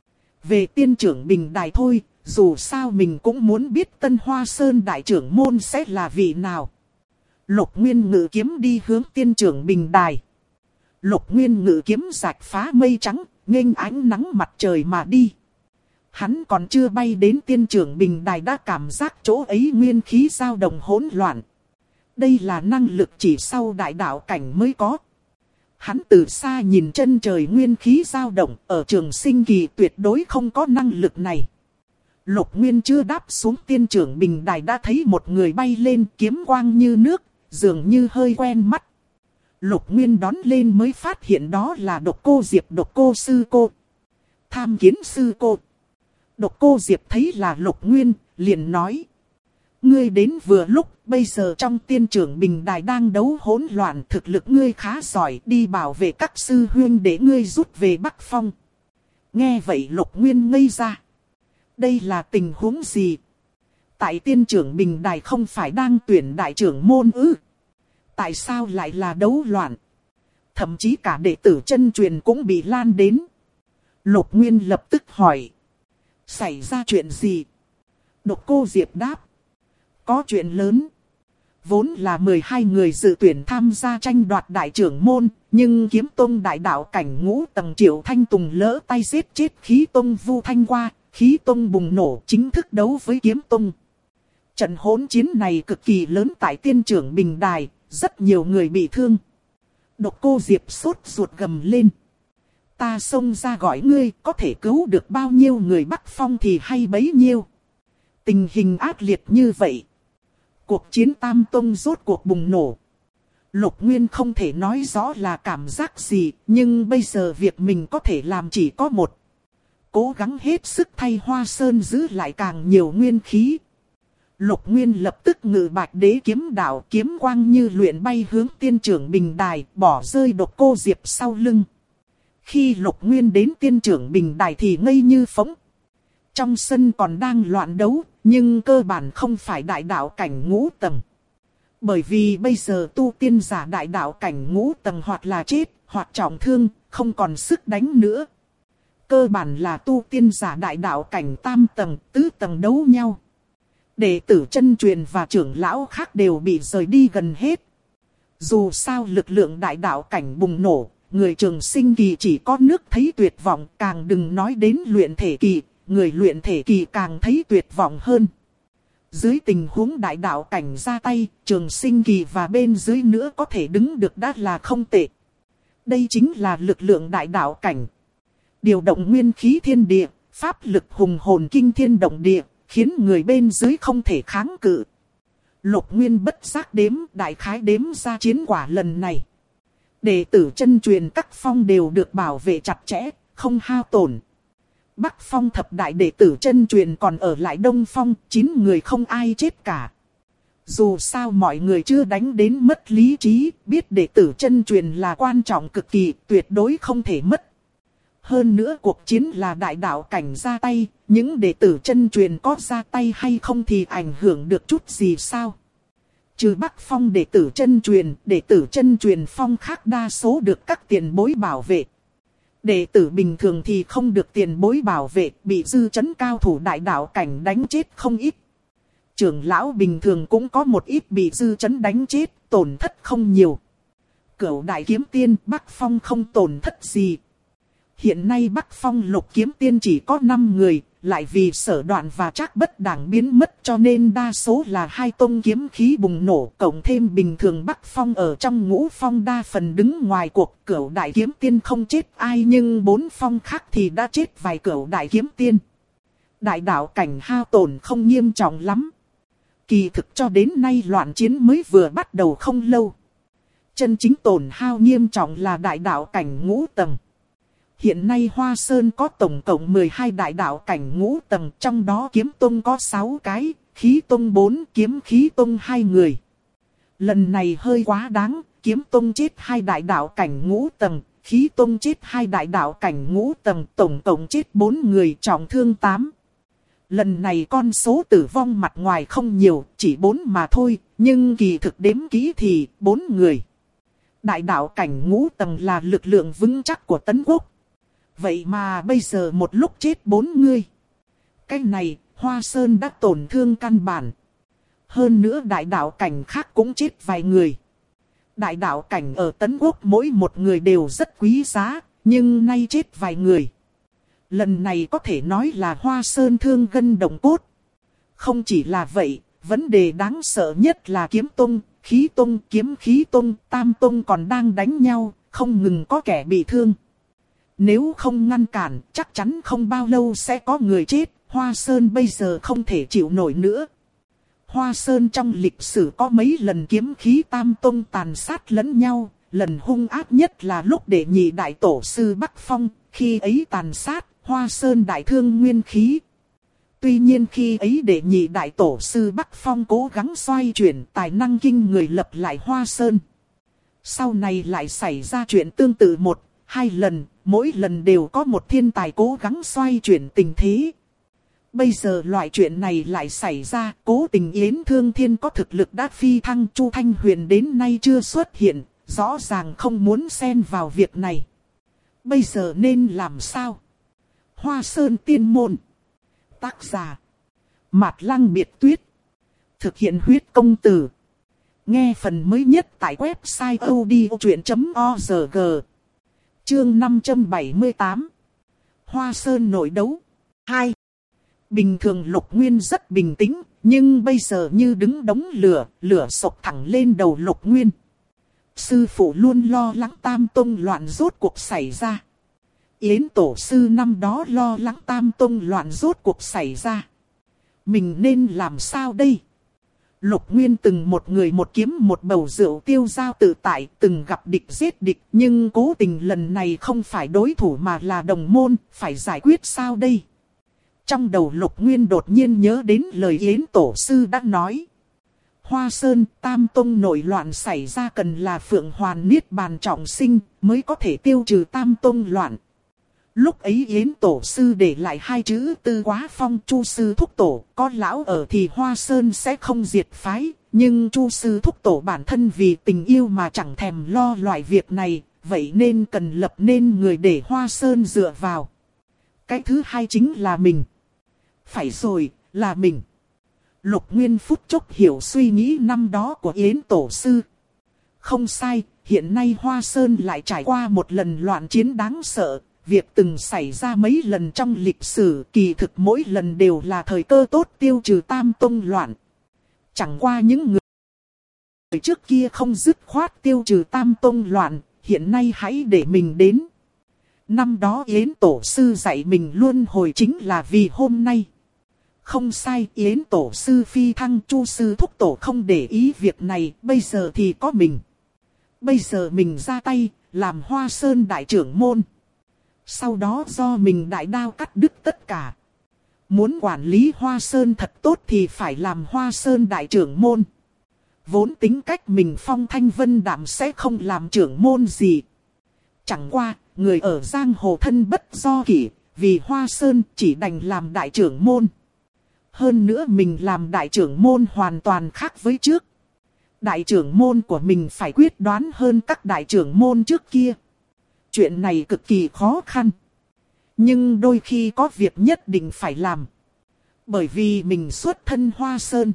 Về tiên trưởng Bình Đài thôi, dù sao mình cũng muốn biết Tân Hoa Sơn đại trưởng môn sẽ là vị nào. Lục Nguyên ngự kiếm đi hướng tiên trưởng Bình Đài. Lục Nguyên ngự kiếm rạch phá mây trắng, nghênh ánh nắng mặt trời mà đi. Hắn còn chưa bay đến tiên trưởng Bình Đài đã cảm giác chỗ ấy nguyên khí dao động hỗn loạn. Đây là năng lực chỉ sau đại đạo cảnh mới có. Hắn từ xa nhìn chân trời nguyên khí dao động, ở Trường Sinh Kỳ tuyệt đối không có năng lực này. Lục Nguyên chưa đáp xuống tiên trưởng Bình Đài đã thấy một người bay lên, kiếm quang như nước, dường như hơi quen mắt. Lục Nguyên đón lên mới phát hiện đó là Độc Cô Diệp, Độc Cô sư cô. Tham Kiến sư cô. Độc Cô Diệp thấy là Lục Nguyên, liền nói: ngươi đến vừa lúc, bây giờ trong tiên trưởng Bình Đài đang đấu hỗn loạn, thực lực ngươi khá giỏi, đi bảo vệ các sư huynh để ngươi rút về Bắc Phong. Nghe vậy Lục Nguyên ngây ra. Đây là tình huống gì? Tại tiên trưởng Bình Đài không phải đang tuyển đại trưởng môn ư? Tại sao lại là đấu loạn? Thậm chí cả đệ tử chân truyền cũng bị lan đến. Lục Nguyên lập tức hỏi: xảy ra chuyện gì? Độc Cô Diệp đáp: có chuyện lớn. Vốn là 12 người dự tuyển tham gia tranh đoạt đại trưởng môn, nhưng Kiếm Tông đại đạo cảnh ngũ tầng Triệu Thanh Tùng lỡ tay giết chết Khí Tông Vu Thanh qua, Khí Tông bùng nổ chính thức đấu với Kiếm Tông. Trận hỗn chiến này cực kỳ lớn tại tiên trưởng Bình Đài, rất nhiều người bị thương. Độc Cô Diệp sốt ruột gầm lên: ta xông ra gọi ngươi, có thể cứu được bao nhiêu người Bắc Phong thì hay bấy nhiêu. Tình hình ác liệt như vậy, cuộc chiến Tam Tông rốt cuộc bùng nổ. Lục Nguyên không thể nói rõ là cảm giác gì, nhưng bây giờ việc mình có thể làm chỉ có một: cố gắng hết sức thay Hoa Sơn giữ lại càng nhiều nguyên khí. Lục Nguyên lập tức ngự bạch đế kiếm đạo, kiếm quang như luyện bay hướng tiên trưởng Bình Đài, bỏ rơi Độc Cô Diệp sau lưng. Khi Lục Nguyên đến tiên trưởng Bình Đài thì ngây như phỗng. Trong sân còn đang loạn đấu, nhưng cơ bản không phải đại đạo cảnh ngũ tầng. Bởi vì bây giờ tu tiên giả đại đạo cảnh ngũ tầng hoặc là chết, hoặc trọng thương, không còn sức đánh nữa. cơ bản là tu tiên giả đại đạo cảnh tam tầng, tứ tầng đấu nhau. Đệ tử chân truyền và trưởng lão khác đều bị rời đi gần hết. Dù sao lực lượng đại đạo cảnh bùng nổ, người trường sinh kỳ chỉ có nước thấy tuyệt vọng, càng đừng nói đến luyện thể kỳ, người luyện thể kỳ càng thấy tuyệt vọng hơn. Dưới tình huống đại đạo cảnh ra tay, trường sinh kỳ và bên dưới nữa có thể đứng được đã là không tệ. Đây chính là lực lượng đại đạo cảnh. Điều động nguyên khí thiên địa, pháp lực hùng hồn kinh thiên động địa, khiến người bên dưới không thể kháng cự. Lục Nguyên bất giác đếm, đại khái đếm ra chiến quả lần này. Đệ tử chân truyền các phong đều được bảo vệ chặt chẽ, không hao tổn. Bắc phong thập đại đệ tử chân truyền còn ở lại Đông phong, 9 người không ai chết cả. Dù sao mọi người chưa đánh đến mất lý trí, biết đệ tử chân truyền là quan trọng cực kỳ, tuyệt đối không thể mất. Hơn nữa cuộc chiến là đại đạo cảnh ra tay, những đệ tử chân truyền có ra tay hay không thì ảnh hưởng được chút gì sao? Trừ Bắc phong đệ tử chân truyền phong khác đa số được các tiền bối bảo vệ. Đệ tử bình thường thì không được tiền bối bảo vệ, bị dư chấn cao thủ đại đạo cảnh đánh chết không ít. Trưởng lão bình thường cũng có một ít bị dư chấn đánh chết, tổn thất không nhiều. Cửu đại kiếm tiên Bắc phong không tổn thất gì. Hiện nay Bắc phong lục kiếm tiên chỉ có 5 người, lại vì Sở Đoạn và Trác Bất Đảng biến mất cho nên đa số là 2 tông kiếm khí bùng nổ, cộng thêm bình thường Bắc phong ở trong ngũ phong đa phần đứng ngoài cuộc. Cửu đại kiếm tiên không chết ai, nhưng 4 phong khác thì đã chết vài cửu đại kiếm tiên. Đại đạo cảnh hao tổn không nghiêm trọng lắm. Kỳ thực cho đến nay loạn chiến mới vừa bắt đầu không lâu. Chân chính tổn hao nghiêm trọng là đại đạo cảnh ngũ tầng. Hiện nay Hoa Sơn có tổng cộng 12 đại đạo cảnh ngũ tầng, trong đó kiếm tông có 6 cái, khí tông 4, kiếm khí tông 2 người. Lần này hơi quá đáng, kiếm tông chết 2 đại đạo cảnh ngũ tầng, khí tông chết 2 đại đạo cảnh ngũ tầng, tổng cộng chết 4 người, trọng thương 8. Lần này con số tử vong mặt ngoài không nhiều, chỉ 4 mà thôi, nhưng kỳ thực đếm kỹ thì 4 người. Đại đạo cảnh ngũ tầng là lực lượng vững chắc của Tấn Quốc. Vậy mà bây giờ một lúc chết 4 người. Cái này, Hoa Sơn đã tổn thương căn bản. Hơn nữa đại đạo cảnh khác cũng chết vài người. Đại đạo cảnh ở Tấn Quốc mỗi một người đều rất quý giá, nhưng nay chết vài người. Lần này có thể nói là Hoa Sơn thương gân động cốt. Không chỉ là vậy, vấn đề đáng sợ nhất là kiếm tông, khí tông, kiếm khí tông, tam tông còn đang đánh nhau, không ngừng có kẻ bị thương. Nếu không ngăn cản, chắc chắn không bao lâu sẽ có người chết, Hoa Sơn bây giờ không thể chịu nổi nữa. Hoa Sơn trong lịch sử có mấy lần kiếm khí tam tông tàn sát lẫn nhau, lần hung ác nhất là lúc đệ nhị đại tổ sư Bắc Phong, khi ấy tàn sát, Hoa Sơn đại thương nguyên khí. Tuy nhiên khi ấy đệ nhị đại tổ sư Bắc Phong cố gắng xoay chuyển tài năng kinh người lập lại Hoa Sơn. Sau này lại xảy ra chuyện tương tự 1-2 lần, mỗi lần đều có một thiên tài cố gắng xoay chuyển tình thế. Bây giờ loại chuyện này lại xảy ra, cố tình Yến Thương Thiên có thực lực đã phi thăng, Chu Thanh Huyền đến nay chưa xuất hiện, rõ ràng không muốn xen vào việc này. Bây giờ nên làm sao? Hoa Sơn Tiên Môn. Tác giả Mạt Lăng Biệt Tuyết. Thực hiện huyết công từ. Nghe phần mới nhất tại website odchuyện.org. Chương 578. Hoa Sơn nội đấu 2. Bình thường Lục Nguyên rất bình tĩnh, nhưng bây giờ như đứng đống lửa, lửa sộc thẳng lên đầu Lục Nguyên. Sư phụ luôn lo lắng Tam Tông loạn rốt cuộc xảy ra. Yến tổ sư năm đó lo lắng Tam Tông loạn rốt cuộc xảy ra. Mình nên làm sao đây? Lục Nguyên từng một người một kiếm một bầu rượu tiêu dao tự tại, từng gặp địch giết địch, nhưng cố tình lần này không phải đối thủ mà là đồng môn, phải giải quyết sao đây? Trong đầu Lục Nguyên đột nhiên nhớ đến lời Yến tổ sư đã nói. Hoa Sơn Tam Tông nổi loạn xảy ra cần là Phượng Hoàn Niết Bàn trọng sinh mới có thể tiêu trừ Tam Tông loạn. Lúc ấy Yến tổ sư để lại 2 chữ Tư Quá Phong, Chu sư thúc tổ, có lão ở thì Hoa Sơn sẽ không diệt phái, nhưng Chu sư thúc tổ bản thân vì tình yêu mà chẳng thèm lo loại việc này, vậy nên cần lập nên người để Hoa Sơn dựa vào. Cái thứ hai chính là mình. Phải rồi, là mình. Lục Nguyên phút chốc hiểu suy nghĩ năm đó của Yến Tổ Sư. Không sai, hiện nay Hoa Sơn lại trải qua một lần loạn chiến đáng sợ. Việc từng xảy ra mấy lần trong lịch sử, kỳ thực mỗi lần đều là thời cơ tốt tiêu trừ Tam Tông loạn. Chẳng qua những người trước kia không dứt khoát tiêu trừ Tam Tông loạn, hiện nay hãy để mình đến. Năm đó Yến Tổ Sư dạy mình luôn hồi chính là vì hôm nay. Không sai, Yến Tổ Sư phi thăng, Chu Sư Thúc Tổ không để ý việc này, bây giờ thì có mình. Bây giờ mình ra tay, làm Hoa Sơn đại trưởng môn. Sau đó do mình đại đao cắt đứt tất cả. Muốn quản lý Hoa Sơn thật tốt thì phải làm Hoa Sơn đại trưởng môn. Vốn tính cách mình phong thanh vân đạm sẽ không làm trưởng môn gì. Chẳng qua, người ở giang hồ thân bất do kỷ, vì Hoa Sơn chỉ đành làm đại trưởng môn. Hơn nữa mình làm đại trưởng môn hoàn toàn khác với trước. Đại trưởng môn của mình phải quyết đoán hơn các đại trưởng môn trước kia. Chuyện này cực kỳ khó khăn. Nhưng đôi khi có việc nhất định phải làm. Bởi vì mình xuất thân Hoa Sơn.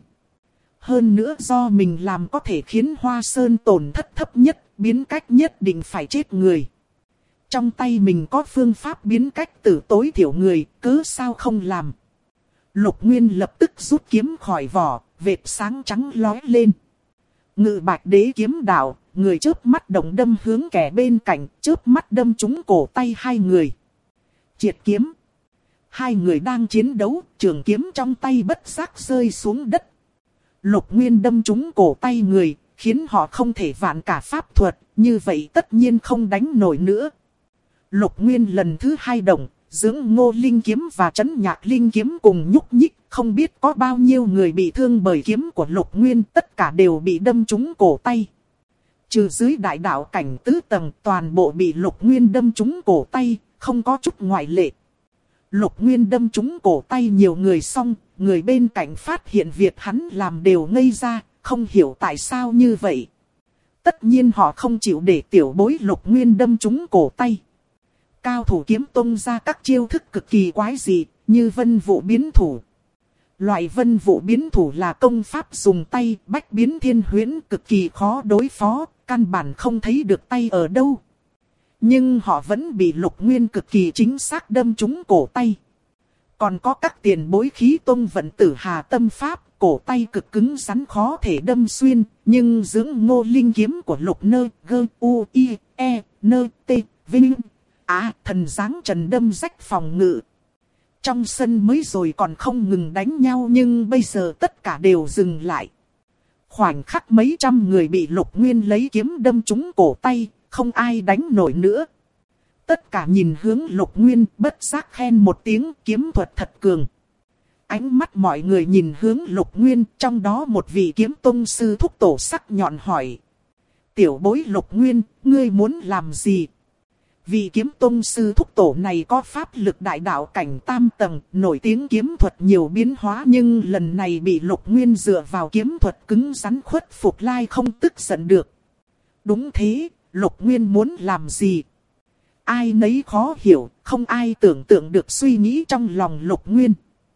Hơn nữa do mình làm có thể khiến Hoa Sơn tổn thất thấp nhất, biến cách nhất định phải chết người. Trong tay mình có phương pháp biến cách tử tối thiểu người, cớ sao không làm. Lục Nguyên lập tức rút kiếm khỏi vỏ, vệt sáng trắng lóe lên. Ngự Bạch Đế kiếm đạo, người chớp mắt động đâm hướng kẻ bên cạnh, chớp mắt đâm trúng cổ tay hai người. Triệt kiếm. Hai người đang chiến đấu, trường kiếm trong tay bất giác rơi xuống đất. Lục Nguyên đâm trúng cổ tay người, khiến họ không thể vạn cả pháp thuật, như vậy tất nhiên không đánh nổi nữa. Lục Nguyên lần thứ hai động, dưỡng Ngô Linh kiếm và Trấn Nhạc Linh kiếm cùng nhúc nhích, không biết có bao nhiêu người bị thương bởi kiếm của Lục Nguyên, tất cả đều bị đâm trúng cổ tay. Trừ dưới đại đạo cảnh tứ tầng, toàn bộ bị Lục Nguyên đâm trúng cổ tay, không có chút ngoại lệ. Lục Nguyên đâm trúng cổ tay nhiều người xong, người bên cạnh phát hiện việc hắn làm đều ngây ra, không hiểu tại sao như vậy. Tất nhiên họ không chịu để tiểu bối Lục Nguyên đâm trúng cổ tay. Cao thủ kiếm tông ra các chiêu thức cực kỳ quái dị, như vân vụ biến thủ. Loại vân vụ biến thủ là công pháp dùng tay, bách biến thiên huyễn, cực kỳ khó đối phó, căn bản không thấy được tay ở đâu. Nhưng họ vẫn bị Lục Nguyên cực kỳ chính xác đâm trúng cổ tay. Còn có các tiền bối khí tông vận tử hà tâm pháp, cổ tay cực cứng rắn khó thể đâm xuyên, nhưng dưỡng Ngô Linh kiếm của Lục Nơ, Gơ, U, I, E, Nơ, T, Vinh, thần dáng trần đâm rách phòng ngự. Trong sân mới rồi còn không ngừng đánh nhau nhưng bây giờ tất cả đều dừng lại. Khoảnh khắc mấy trăm người bị Lục Nguyên lấy kiếm đâm trúng cổ tay, không ai đánh nổi nữa. Tất cả nhìn hướng Lục Nguyên, bất giác khen một tiếng, kiếm thuật thật cường. Ánh mắt mọi người nhìn hướng Lục Nguyên, trong đó một vị kiếm tông sư thúc tổ sắc nhọn hỏi. Tiểu bối Lục Nguyên, ngươi muốn làm gì? Vị kiếm tông sư thúc tổ này có pháp lực đại đạo cảnh tam tầng, nổi tiếng kiếm thuật nhiều biến hóa, nhưng lần này bị Lục Nguyên dựa vào kiếm thuật cứng rắn khuất phục lai không tức giận được. Đúng thế, Lục Nguyên muốn làm gì? Ai nấy khó hiểu, không ai tưởng tượng được suy nghĩ trong lòng Lục Nguyên.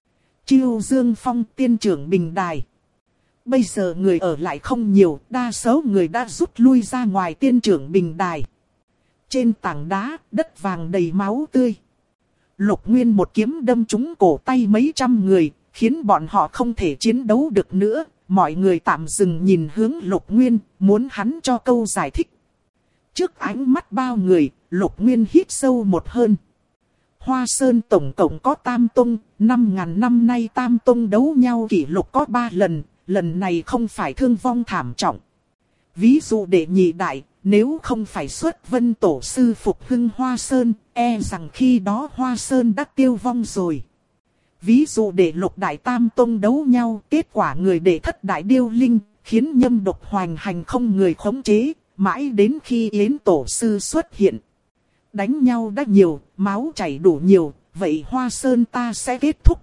Chiêu Dương Phong tiên trưởng Bình Đài. Bây giờ người ở lại không nhiều, đa số người đã rút lui ra ngoài tiên trưởng Bình Đài. Trên tảng đá, đất vàng đầy máu tươi. Lục Nguyên một kiếm đâm trúng cổ tay mấy trăm người, khiến bọn họ không thể chiến đấu được nữa. Mọi người tạm dừng nhìn hướng Lục Nguyên, muốn hắn cho câu giải thích. Trước ánh mắt bao người, Lục Nguyên hít sâu một hơi. Hoa Sơn tổng cộng có tam tông, 5.000 năm nay tam tông đấu nhau kỷ lục có 3 lần, lần này không phải thương vong thảm trọng. Ví dụ đệ nhị đại, nếu không phải xuất Vân Tổ Sư phục hưng Hoa Sơn, e rằng khi đó Hoa Sơn đã tiêu vong rồi. Ví dụ đệ lục đại tam tông đấu nhau, kết quả người đệ thất đại điêu linh, khiến nhâm độc hoành hành không người khống chế, mãi đến khi Yến Tổ Sư xuất hiện. Đánh nhau đã nhiều, máu chảy đủ nhiều, vậy Hoa Sơn ta sẽ kết thúc.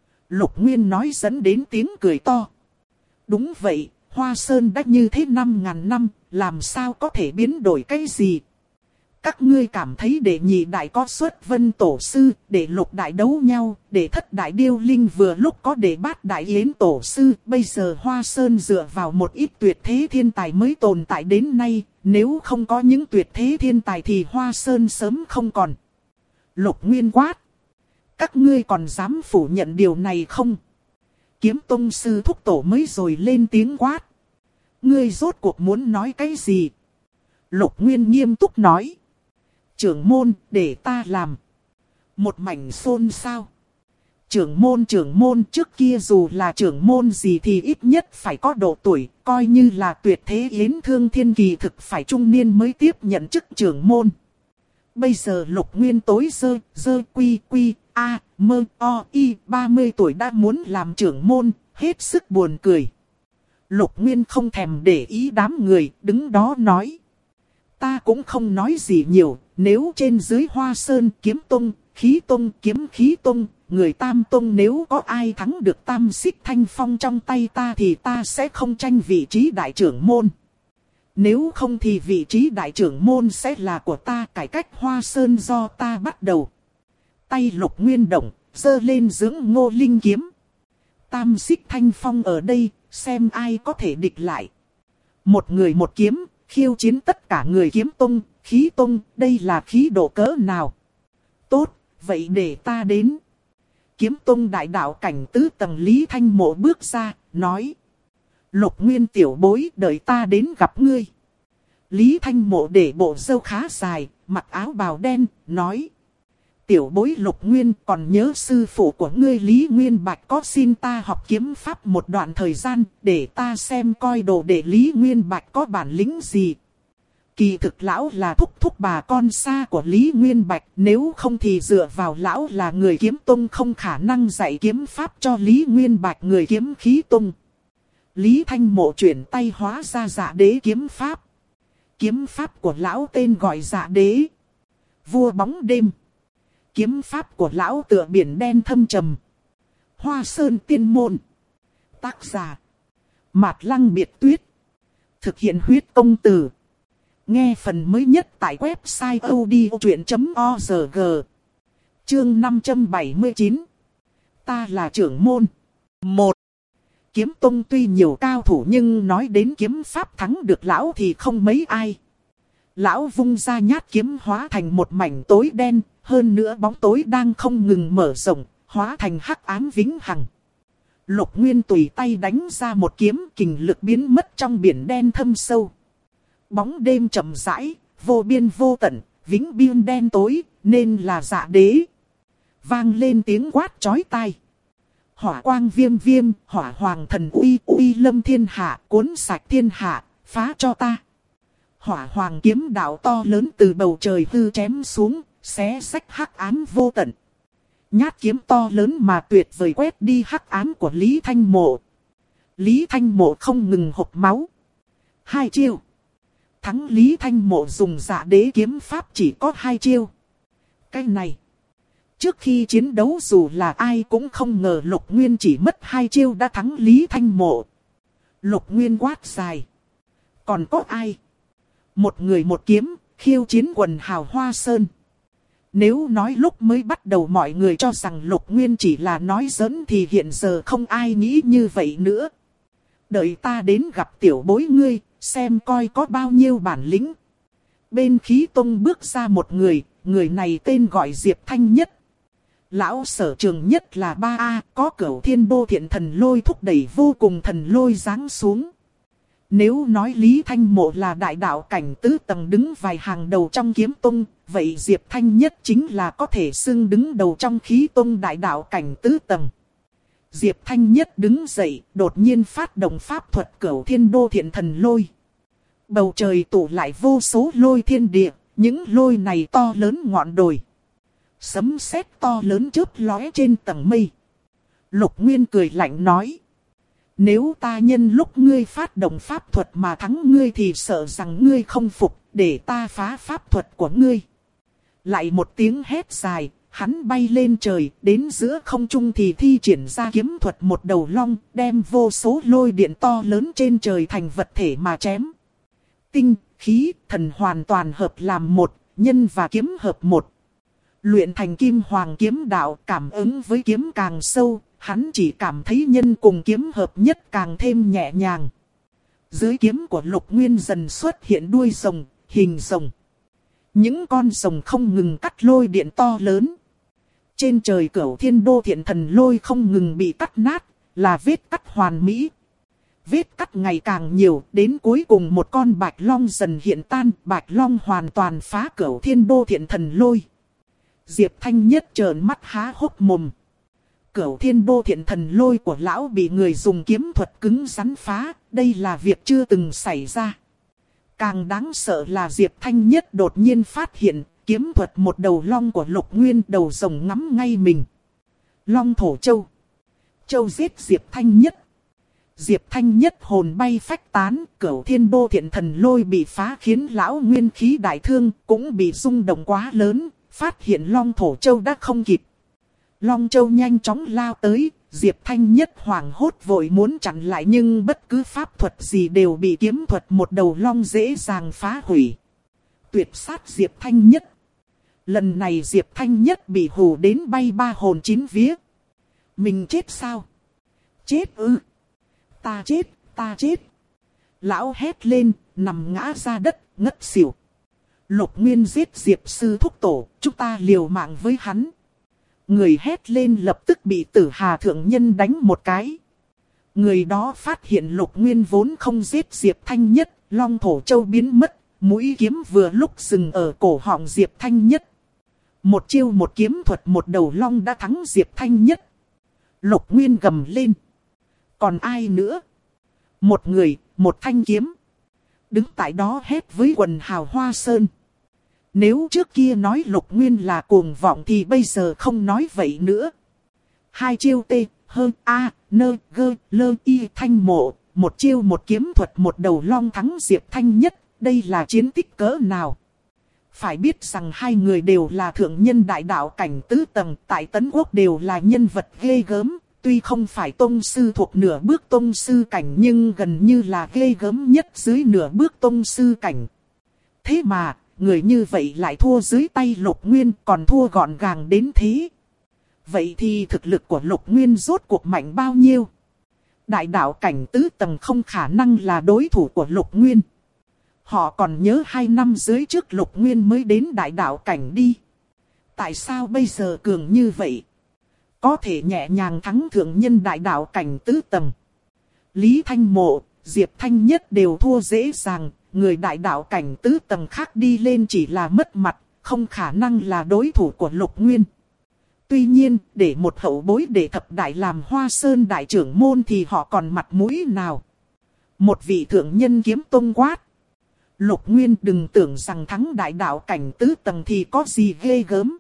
Lục Nguyên nói dẫn đến tiếng cười to. Đúng vậy, Hoa Sơn đã như thế 5.000 năm, làm sao có thể biến đổi cái gì? Các ngươi cảm thấy đệ nhị đại có xuất vân tổ sư, đệ lục đại đấu nhau, đệ thất đại điêu linh vừa lúc có đệ bát đại yến tổ sư. Bây giờ Hoa Sơn dựa vào một ít tuyệt thế thiên tài mới tồn tại đến nay. Nếu không có những tuyệt thế thiên tài thì Hoa Sơn sớm không còn. Lục Nguyên quát. Các ngươi còn dám phủ nhận điều này không? Kiếm tông sư thúc tổ mới rồi lên tiếng quát. Ngươi rốt cuộc muốn nói cái gì? Lục Nguyên nghiêm túc nói. Trưởng môn, để ta làm. Một mảnh xôn xao. Trưởng môn, trước kia dù là trưởng môn gì thì ít nhất phải có độ tuổi, coi như là tuyệt thế yến thương thiên kỳ thực phải trung niên mới tiếp nhận chức trưởng môn. Bây giờ Lục Nguyên tối dơ quy a mơ o y 30 tuổi đã muốn làm trưởng môn, hết sức buồn cười. Lục Nguyên không thèm để ý đám người, đứng đó nói. Ta cũng không nói gì nhiều, nếu trên dưới Hoa Sơn kiếm tông, khí tông, kiếm khí tông, người tam tông nếu có ai thắng được tam xích thanh phong trong tay ta thì ta sẽ không tranh vị trí đại trưởng môn. Nếu không thì vị trí đại trưởng môn sẽ là của ta, cải cách Hoa Sơn do ta bắt đầu. Tay Lục Nguyên động, giơ lên dưỡng Ngô Linh kiếm. Tam xích thanh phong ở đây, xem ai có thể địch lại. Một người một kiếm, khiêu chiến tất cả người kiếm tông, khí tông, đây là khí độ cỡ nào? Tốt, vậy để ta đến. Kiếm tông đại đạo cảnh tứ tầng Lý Thanh Mộ bước ra, nói. Lục Nguyên tiểu bối, đợi ta đến gặp ngươi. Lý Thanh Mộ để bộ râu khá dài, mặc áo bào đen, nói. Tiểu bối Lục Nguyên, còn nhớ sư phụ của ngươi Lý Nguyên Bạch có xin ta học kiếm pháp một đoạn thời gian, để ta xem coi đồ đệ Lý Nguyên Bạch có bản lĩnh gì. Kỳ thực lão là thúc bà con xa của Lý Nguyên Bạch, nếu không thì dựa vào lão là người kiếm tông không khả năng dạy kiếm pháp cho Lý Nguyên Bạch người kiếm khí tông. Lý Thanh Mộ chuyển tay hóa ra Dạ Đế kiếm pháp. Kiếm pháp của lão tên gọi Dạ Đế. Vua bóng đêm. Kiếm pháp của lão tựa biển đen thâm trầm. Hoa Sơn tiên môn. Tác giả. Mạt Lăng Biệt Tuyết. Thực hiện huyết công từ. Nghe phần mới nhất tại website odchuyện.org. Chương 579. Ta là trưởng môn. 1. Kiếm tông tuy nhiều cao thủ nhưng nói đến kiếm pháp thắng được lão thì không mấy ai. Lão vung ra nhát kiếm hóa thành một mảnh tối đen, hơn nữa bóng tối đang không ngừng mở rộng, hóa thành hắc ám vĩnh hằng. Lục Nguyên tùy tay đánh ra một kiếm, kình lực biến mất trong biển đen thâm sâu. Bóng đêm chậm rãi, vô biên vô tận, vĩnh biên đen tối, nên là Dạ Đế. Vang lên tiếng quát chói tai. Hỏa quang viêm viêm, hỏa hoàng thần uy uy lâm thiên hạ, cuốn sạch thiên hạ, phá cho ta. Hỏa hoàng kiếm đạo to lớn từ bầu trời hư chém xuống, xé rách hắc ám vô tận. Nhát kiếm to lớn mà tuyệt vời quét đi hắc ám của Lý Thanh Mộ. Lý Thanh Mộ không ngừng hộc máu. 2 chiêu. Thắng Lý Thanh Mộ dùng Dạ Đế kiếm pháp chỉ có 2 chiêu. Cái này. Trước khi chiến đấu dù là ai cũng không ngờ Lục Nguyên chỉ mất 2 chiêu đã thắng Lý Thanh Mộ. Lục Nguyên quát dài. Còn có ai? Một người một kiếm, khiêu chiến quần hào Hoa Sơn. Nếu nói lúc mới bắt đầu mọi người cho rằng Lục Nguyên chỉ là nói giỡn thì hiện giờ không ai nghĩ như vậy nữa. Đợi ta đến gặp tiểu bối ngươi, xem coi có bao nhiêu bản lĩnh. Bên khí tông bước ra một người, người này tên gọi Diệp Thanh Nhất. Lão sở trường nhất là 3A, có Cửu Thiên Đô Thiện Thần Lôi thúc đẩy vô cùng thần lôi giáng xuống. Nếu nói Lý Thanh Mộ là đại đạo cảnh tứ tầng đứng vài hàng đầu trong kiếm tông, vậy Diệp Thanh Nhất chính là có thể xưng đứng đầu trong khí tông đại đạo cảnh tứ tầng. Diệp Thanh Nhất đứng dậy, đột nhiên phát động pháp thuật Cửu Thiên Đô Thiện Thần Lôi. Bầu trời tụ lại vô số lôi thiên địa, những lôi này to lớn ngọn đồi. Sấm sét to lớn chớp lóe trên tầng mây. Lục Nguyên cười lạnh nói. Nếu ta nhân lúc ngươi phát động pháp thuật mà thắng ngươi thì sợ rằng ngươi không phục, để ta phá pháp thuật của ngươi. Lại một tiếng hét dài, hắn bay lên trời, đến giữa không trung thì thi triển ra kiếm thuật một đầu long, đem vô số lôi điện to lớn trên trời thành vật thể mà chém. Tinh, khí, thần hoàn toàn hợp làm một, nhân và kiếm hợp một. Luyện thành kim hoàng kiếm đạo, cảm ứng với kiếm càng sâu, hắn chỉ cảm thấy nhân cùng kiếm hợp nhất càng thêm nhẹ nhàng. Dưới kiếm của Lục Nguyên dần xuất hiện đuôi rồng, hình rồng. Những con rồng không ngừng cắt lôi điện to lớn. Trên trời Cửu Thiên Đô Thiện Thần Lôi không ngừng bị cắt nát, là vết cắt hoàn mỹ. Vết cắt ngày càng nhiều, đến cuối cùng một con Bạch Long dần hiện tan, Bạch Long hoàn toàn phá Cửu Thiên Đô Thiện Thần Lôi. Diệp Thanh Nhất trợn mắt há hốc mồm. Cửu Thiên Đô Thiện Thần Lôi của lão bị người dùng kiếm thuật cứng rắn phá, đây là việc chưa từng xảy ra. Càng đáng sợ là Diệp Thanh Nhất đột nhiên phát hiện, kiếm thuật một đầu long của Lục Nguyên, đầu rồng ngắm ngay mình. Long thổ châu. Châu giết Diệp Thanh Nhất. Diệp Thanh Nhất hồn bay phách tán, Cửu Thiên Đô Thiện Thần Lôi bị phá khiến lão nguyên khí đại thương, cũng bị rung động quá lớn, phát hiện Long thổ châu đã không kịp. Long châu nhanh chóng lao tới, Diệp Thanh Nhất hoảng hốt vội muốn chặn lại, nhưng bất cứ pháp thuật gì đều bị kiếm thuật một đầu long dễ dàng phá hủy. Tuyệt sát Diệp Thanh Nhất. Lần này Diệp Thanh Nhất bị hù đến bay ba hồn chín vía. Mình chết sao? Chết ư? Ta chết, ta chết. Lão hét lên, nằm ngã ra đất, ngất xỉu. Lục Nguyên giết Diệp sư thúc tổ, chúng ta liều mạng với hắn. Người hét lên lập tức bị Tử Hà thượng nhân đánh một cái. Người đó phát hiện Lục Nguyên vốn không giết Diệp Thanh Nhất, Long thổ châu biến mất, mũi kiếm vừa lúc dừng ở cổ họng Diệp Thanh Nhất. Một chiêu một kiếm thuật một đầu long đã thắng Diệp Thanh Nhất. Lục Nguyên gầm lên. Còn ai nữa? Một người, một thanh kiếm. Đứng tại đó hét với quần hào Hoa Sơn. Nếu trước kia nói Lục Nguyên là cuồng vọng thì bây giờ không nói vậy nữa. Hai chiêu T, hơn A, nơ, gơ, lơ, y, thanh mộ. Một chiêu một kiếm thuật một đầu long thắng Diệp Thanh Nhất. Đây là chiến tích cỡ nào? Phải biết rằng hai người đều là thượng nhân đại đạo cảnh tứ tầng, tại Tấn Quốc đều là nhân vật ghê gớm. Tuy không phải tông sư thuộc nửa bước tông sư cảnh nhưng gần như là ghê gớm nhất dưới nửa bước tông sư cảnh. Thế mà, người như vậy lại thua dưới tay Lục Nguyên, còn thua gọn gàng đến thế. Vậy thì thực lực của Lục Nguyên rốt cuộc mạnh bao nhiêu? Đại đạo cảnh tứ tầng không khả năng là đối thủ của Lục Nguyên. Họ còn nhớ 2 năm dưới trước Lục Nguyên mới đến đại đạo cảnh đi. Tại sao bây giờ cường như vậy? Có thể nhẹ nhàng thắng thượng nhân đại đạo cảnh tứ tầng. Lý Thanh Mộ, Diệp Thanh Nhất đều thua dễ dàng. Người đại đạo cảnh tứ tầng khác đi lên chỉ là mất mặt, không khả năng là đối thủ của Lục Nguyên. Tuy nhiên, để một hậu bối để thập đại làm Hoa Sơn đại trưởng môn thì họ còn mặt mũi nào? Một vị thượng nhân kiếm tông quát. Lục Nguyên đừng tưởng rằng thắng đại đạo cảnh tứ tầng thì có gì ghê gớm.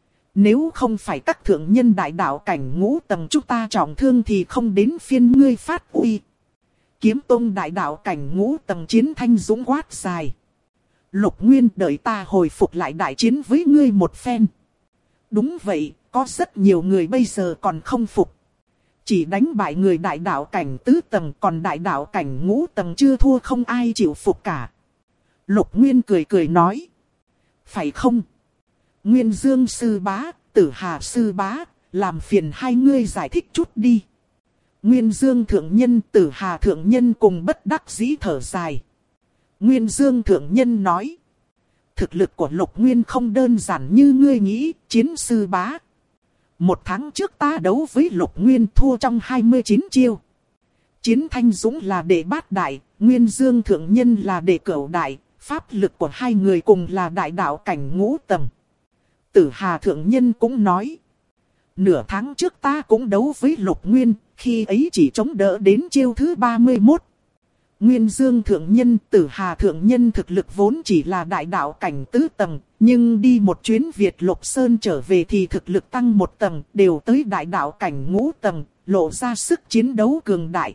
Nếu không phải các thượng nhân đại đạo cảnh ngũ tầng chúng ta trọng thương thì không đến phiên ngươi phát uy. Kiếm tông đại đạo cảnh ngũ tầng Chiến Thanh Dũng quát dài. Lục Nguyên đợi ta hồi phục lại đại chiến với ngươi một phen. Đúng vậy, có rất nhiều người bây giờ còn không phục. Chỉ đánh bại người đại đạo cảnh tứ tầng, còn đại đạo cảnh ngũ tầng chưa thua, không ai chịu phục cả. Lục Nguyên cười cười nói. Phải không? Nguyên Dương sư bá, Tử Hà sư bá, làm phiền hai ngươi giải thích chút đi. Nguyên Dương thượng nhân, Tử Hà thượng nhân cùng bất đắc dĩ thở dài. Nguyên Dương thượng nhân nói. Thực lực của Lục Nguyên không đơn giản như ngươi nghĩ, chiến sư bá. 1 tháng trước ta đấu với Lục Nguyên thua trong 29 chiêu. Chiến Thanh Dũng là đệ bát đại, Nguyên Dương thượng nhân là đệ cửu đại, pháp lực của hai người cùng là đại đạo cảnh ngũ tầng. Tử Hà thượng nhân cũng nói. Nửa tháng trước ta cũng đấu với Lục Nguyên, khi ấy chỉ chống đỡ đến chiêu thứ 31. Nguyên Dương thượng nhân, Tử Hà thượng nhân thực lực vốn chỉ là đại đạo cảnh tứ tầng, nhưng đi một chuyến Việt Lục Sơn trở về thì thực lực tăng 1 tầng, đều tới đại đạo cảnh ngũ tầng, lộ ra sức chiến đấu cường đại.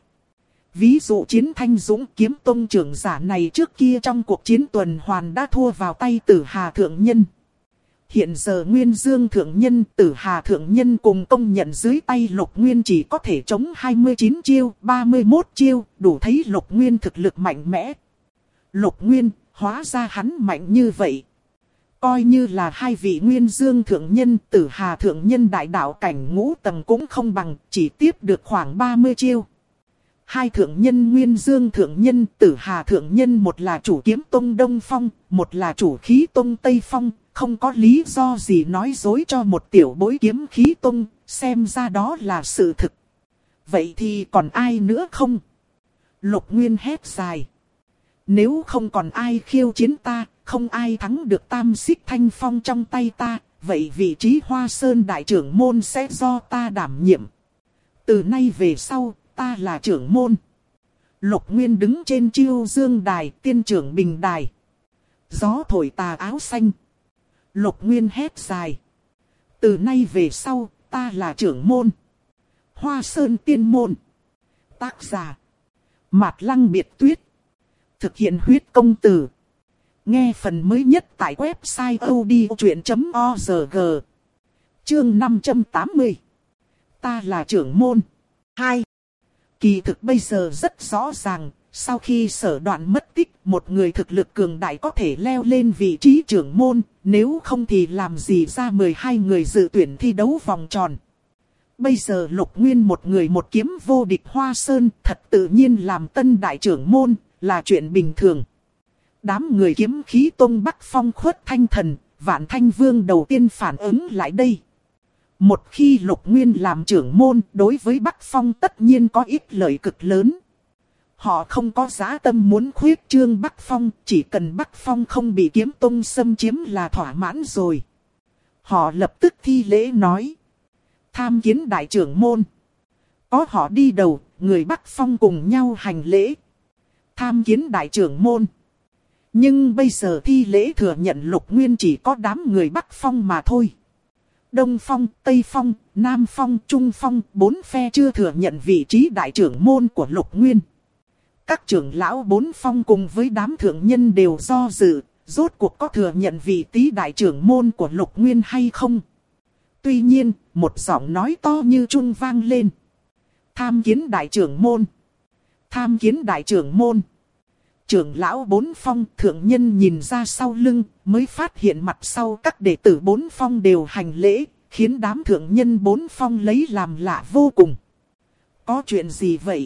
Ví dụ Chiến Thanh Dũng kiếm tông trưởng giả này trước kia trong cuộc chiến tuần hoàn đã thua vào tay Tử Hà thượng nhân. Hiện giờ Nguyên Dương thượng nhân, Tử Hà thượng nhân cùng công nhận dưới tay Lục Nguyên chỉ có thể chống 29 chiêu, 31 chiêu, đủ thấy Lục Nguyên thực lực mạnh mẽ. Lục Nguyên, hóa ra hắn mạnh như vậy. Coi như là hai vị Nguyên Dương Thượng Nhân, Tử Hà Thượng Nhân đại đạo cảnh ngũ tầng cũng không bằng, chỉ tiếp được khoảng 30 chiêu. Hai thượng nhân Nguyên Dương Thượng Nhân, Tử Hà Thượng Nhân, một là chủ kiếm tông Đông Phong, một là chủ khí tông Tây Phong, không có lý do gì nói dối cho một tiểu bối kiếm khí tông, xem ra đó là sự thực. Vậy thì còn ai nữa không? Lục Nguyên hét dài. Nếu không còn ai khiêu chiến ta, không ai thắng được tam xích thanh phong trong tay ta, vậy vị trí Hoa Sơn đại trưởng môn sẽ do ta đảm nhiệm. Từ nay về sau, ta là trưởng môn. Lục Nguyên đứng trên Chiêu Dương đài, tiên trưởng bình đài. Gió thổi tà áo xanh. Lục Nguyên hét dài. Từ nay về sau, ta là trưởng môn. Hoa Sơn tiên môn. Tác giả. Mạt Lăng Biệt Tuyết. Thực hiện huyết công từ. Nghe phần mới nhất tại website odchuyện.org. Chương 580. Ta là trưởng môn. 2. Kỳ thực bây giờ rất rõ ràng, sau khi Sở Đoạn mất tích, một người thực lực cường đại có thể leo lên vị trí trưởng môn, nếu không thì làm gì ra 12 người dự tuyển thi đấu vòng tròn. Bây giờ Lục Nguyên một người một kiếm vô địch Hoa Sơn, thật tự nhiên làm tân đại trưởng môn, là chuyện bình thường. Đám người kiếm khí tông Bắc Phong Khuất Thanh Thần, Vạn Thanh Vương đầu tiên phản ứng lại đây. Một khi Lục Nguyên làm trưởng môn, đối với Bắc Phong tất nhiên có ích lợi cực lớn. Họ không có dã tâm muốn khuyết trương Bắc Phong, chỉ cần Bắc Phong không bị kiếm tông xâm chiếm là thỏa mãn rồi. Họ lập tức thi lễ nói. Tham kiến đại trưởng môn. Có họ đi đầu, người Bắc Phong cùng nhau hành lễ. Tham kiến đại trưởng môn. Nhưng bây giờ thi lễ thừa nhận Lục Nguyên chỉ có đám người Bắc Phong mà thôi. Đông Phong, Tây Phong, Nam Phong, Trung Phong, bốn phe chưa thừa nhận vị trí đại trưởng môn của Lục Nguyên. Các trưởng lão bốn phong cùng với đám thượng nhân đều do dự, rốt cuộc có thừa nhận vị trí đại trưởng môn của Lục Nguyên hay không. Tuy nhiên, một giọng nói to như trung vang lên. Tham kiến đại trưởng môn. Tham kiến đại trưởng môn. Trưởng lão bốn phong thượng nhân nhìn ra sau lưng, mới phát hiện mặt sau các đệ tử bốn phong đều hành lễ, khiến đám thượng nhân bốn phong lấy làm lạ vô cùng. Có chuyện gì vậy?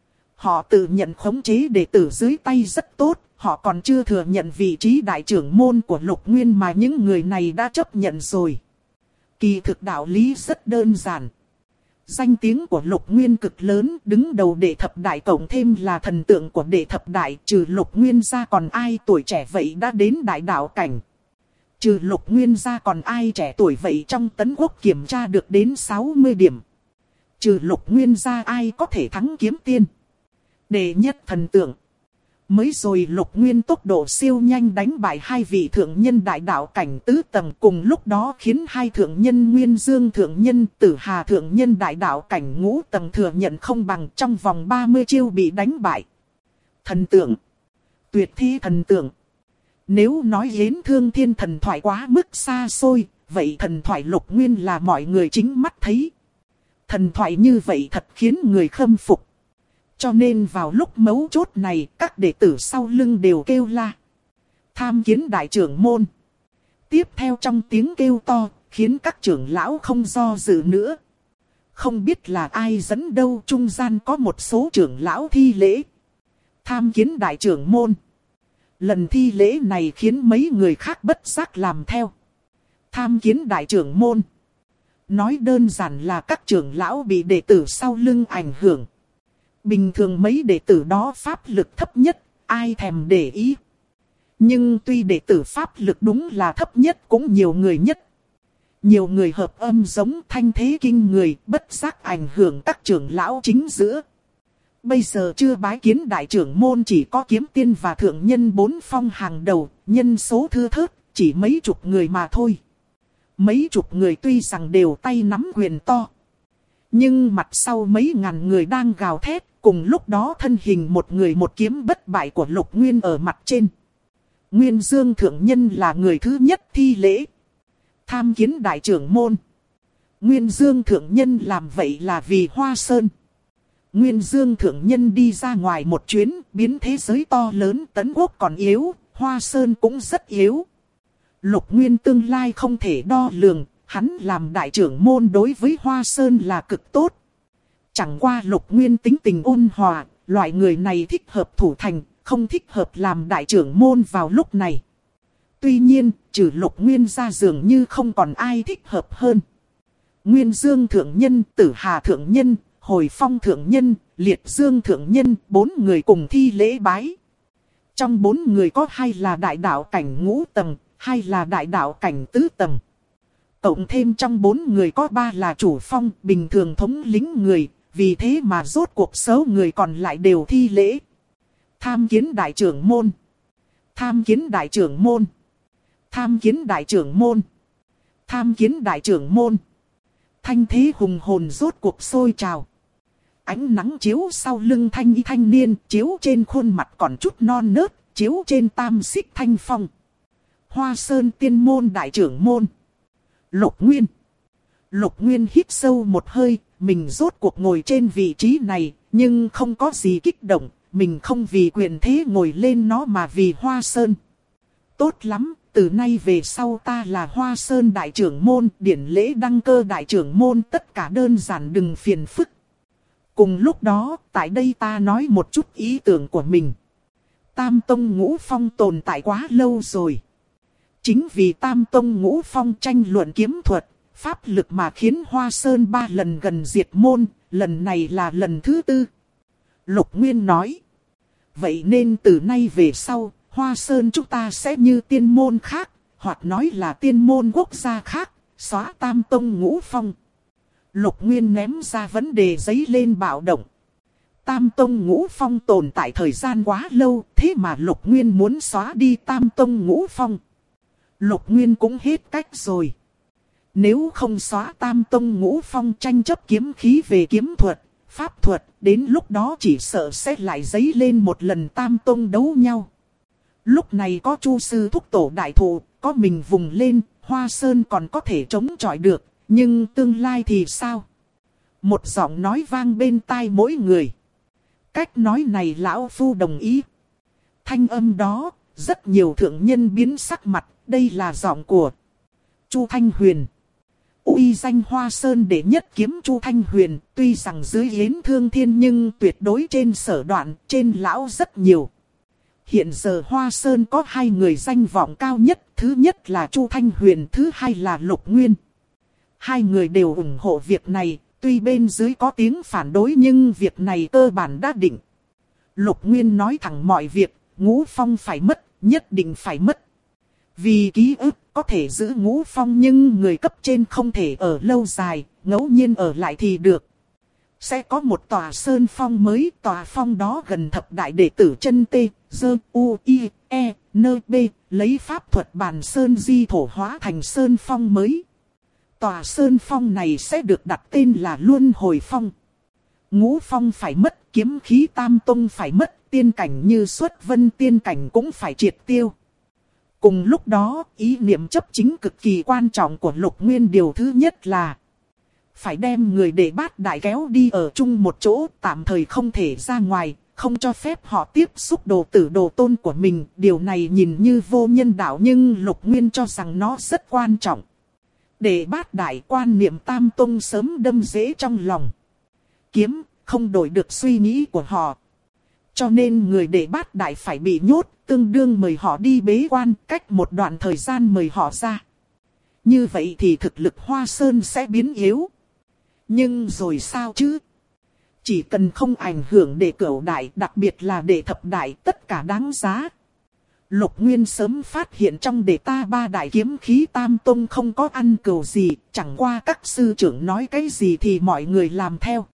Họ tự nhận khống chế đệ tử dưới tay rất tốt, họ còn chưa thừa nhận vị trí đại trưởng môn của Lục Nguyên mà những người này đã chấp nhận rồi. Kỳ thực đạo lý rất đơn giản. Danh tiếng của Lục Nguyên cực lớn, đứng đầu đệ thập đại cộng thêm là thần tượng của đệ thập đại, trừ Lục Nguyên ra còn ai tuổi trẻ vậy đã đến đại đạo cảnh. Trừ Lục Nguyên ra còn ai trẻ tuổi vậy trong Tấn Quốc kiểm tra được đến 60 điểm. Trừ Lục Nguyên ra ai có thể thắng kiếm tiên. Đệ nhất thần tượng. Mới rồi Lục Nguyên tốc độ siêu nhanh đánh bại hai vị thượng nhân đại đạo cảnh tứ tầng, cùng lúc đó khiến hai thượng nhân Nguyên Dương Thượng Nhân, Tử Hà Thượng Nhân đại đạo cảnh ngũ tầng thừa nhận không bằng, trong vòng 30 chiêu bị đánh bại. Thần tượng. Tuyệt thi thần tượng. Nếu nói Yến Thương Thiên thần thoại quá mức xa xôi, vậy thần thoại Lục Nguyên là mọi người chính mắt thấy. Thần thoại như vậy thật khiến người khâm phục. Cho nên vào lúc mấu chốt này, các đệ tử sau lưng đều kêu la. Tham kiến đại trưởng môn. Tiếp theo trong tiếng kêu to, khiến các trưởng lão không do dự nữa. Không biết là ai dẫn đâu, trung gian có một số trưởng lão thi lễ. Tham kiến đại trưởng môn. Lần thi lễ này khiến mấy người khác bất giác làm theo. Tham kiến đại trưởng môn. Nói đơn giản là các trưởng lão bị đệ tử sau lưng ảnh hưởng. Bình thường mấy đệ tử đó pháp lực thấp nhất, ai thèm để ý. Nhưng tuy đệ tử pháp lực đúng là thấp nhất cũng nhiều người nhất. Nhiều người hợp âm giống thanh thế kinh người, bất giác ảnh hưởng các trưởng lão chính giữa. Bây giờ chưa bái kiến đại trưởng môn chỉ có kiếm tiên và thượng nhân bốn phong hàng đầu, nhân số thưa thớt, chỉ mấy chục người mà thôi. Mấy chục người tuy rằng đều tay nắm quyền to. Nhưng mặt sau mấy ngàn người đang gào thét, cùng lúc đó thân hình một người một kiếm bất bại của Lục Nguyên ở mặt trên. Nguyên Dương Thượng Nhân là người thứ nhất thi lễ. Tham kiến đại trưởng môn. Nguyên Dương Thượng Nhân làm vậy là vì Hoa Sơn. Nguyên Dương Thượng Nhân đi ra ngoài một chuyến, biến thế giới to lớn, Tấn Quốc còn yếu, Hoa Sơn cũng rất yếu. Lục Nguyên tương lai không thể đo lường, hắn làm đại trưởng môn đối với Hoa Sơn là cực tốt. Chẳng qua Lục Nguyên tính tình ôn hòa, loại người này thích hợp thủ thành, không thích hợp làm đại trưởng môn vào lúc này. Tuy nhiên, trừ Lục Nguyên ra dường như không còn ai thích hợp hơn. Nguyên Dương thượng nhân, Tử Hà thượng nhân, Hồi Phong thượng nhân, Liệt Dương thượng nhân, 4 người cùng thi lễ bái. Trong 4 người có 2 là đại đạo cảnh ngũ tầng, 2 là đại đạo cảnh tứ tầng. Cộng thêm trong 4 người có 3 là chủ phong, bình thường thống lĩnh người, vì thế mà rốt cuộc số người còn lại đều thi lễ. Tham kiến đại trưởng môn. Tham kiến đại trưởng môn. Tham kiến đại trưởng môn. Tham kiến đại trưởng môn. Thanh thế hùng hồn rốt cuộc sôi trào. Ánh nắng chiếu sau lưng thanh y thanh niên, chiếu trên khuôn mặt còn chút non nớt, chiếu trên tam xích thanh phong. Hoa Sơn tiên môn đại trưởng môn. Lục Nguyên. Lục Nguyên hít sâu một hơi, mình rốt cuộc ngồi trên vị trí này, nhưng không có gì kích động, mình không vì quyền thế ngồi lên nó mà vì Hoa Sơn. Tốt lắm, từ nay về sau ta là Hoa Sơn đại trưởng môn, điển lễ đăng cơ đại trưởng môn, tất cả đơn giản đừng phiền phức. Cùng lúc đó, tại đây ta nói một chút ý tưởng của mình. Tam Tông Ngũ Phong tồn tại quá lâu rồi. Chính vì Tam Tông Ngũ Phong tranh luận kiếm thuật, pháp lực mà khiến Hoa Sơn 3 lần gần diệt môn, lần này là lần thứ 4. Lục Nguyên nói. Vậy nên từ nay về sau, Hoa Sơn chúng ta sẽ như tiên môn khác, hoặc nói là tiên môn quốc gia khác, xóa Tam Tông Ngũ Phong. Lục Nguyên ném ra vấn đề giấy lên bạo động. Tam Tông Ngũ Phong tồn tại thời gian quá lâu, thế mà Lục Nguyên muốn xóa đi Tam Tông Ngũ Phong. Lục Nguyên cũng hết cách rồi. Nếu không xóa Tam Tông Ngũ Phong tranh chấp kiếm khí về kiếm thuật, pháp thuật, đến lúc đó chỉ sợ sẽ lại dấy lên một lần Tam Tông đấu nhau. Lúc này có Chu sư thúc tổ đại thụ, có mình vùng lên, Hoa Sơn còn có thể chống chọi được, nhưng tương lai thì sao? Một giọng nói vang bên tai mỗi người. Cách nói này lão phu đồng ý. Thanh âm đó, rất nhiều thượng nhân biến sắc mặt, đây là giọng của Chu Thanh Huyền. Uy danh Hoa Sơn đệ nhất kiếm Chu Thanh Huyền, tuy rằng dưới Yến Thương Thiên nhưng tuyệt đối trên Sở Đoạn, trên lão rất nhiều. Hiện giờ Hoa Sơn có 2 người danh vọng cao nhất, thứ nhất là Chu Thanh Huyền, thứ hai là Lục Nguyên. 2 người đều ủng hộ việc này, tuy bên dưới có tiếng phản đối nhưng việc này cơ bản đã định. Lục Nguyên nói thẳng mọi việc, Ngũ Phong phải mất, nhất định phải mất. Vì ký ức có thể giữ Ngũ Phong nhưng người cấp trên không thể ở lâu dài, ngẫu nhiên ở lại thì được. Sẽ có một tòa sơn phong mới, tòa phong đó gần thập đại đệ tử chân tê, dơ, u, i, e, nơ, b, lấy pháp thuật bàn sơn di thổ hóa thành sơn phong mới. Tòa sơn phong này sẽ được đặt tên là Luân Hồi Phong. Ngũ Phong phải mất, kiếm khí Tam Tông phải mất, tiên cảnh như Xuất Vân tiên cảnh cũng phải triệt tiêu. Cùng lúc đó, ý niệm chấp chính cực kỳ quan trọng của Lục Nguyên điều thứ nhất là phải đem người Đệ Bát Đại kéo đi ở chung một chỗ, tạm thời không thể ra ngoài, không cho phép họ tiếp xúc đồ tử đồ tôn của mình. Điều này nhìn như vô nhân đạo nhưng Lục Nguyên cho rằng nó rất quan trọng. Đệ Bát Đại quan niệm Tam Tông sớm đâm rễ trong lòng. Kiếm không đổi được suy nghĩ của họ. Cho nên người Đệ Bát Đại phải bị nhốt, tương đương mời họ đi bế quan, cách một đoạn thời gian mời họ ra. Như vậy thì thực lực Hoa Sơn sẽ biến yếu. Nhưng rồi sao chứ? Chỉ cần không ảnh hưởng Đệ Cửu Đại, đặc biệt là Đệ Thập Đại, tất cả đáng giá. Lục Nguyên sớm phát hiện trong Đệ Ta 3 đại kiếm khí Tam Tông không có ăn cừu gì, chẳng qua các sư trưởng nói cái gì thì mọi người làm theo.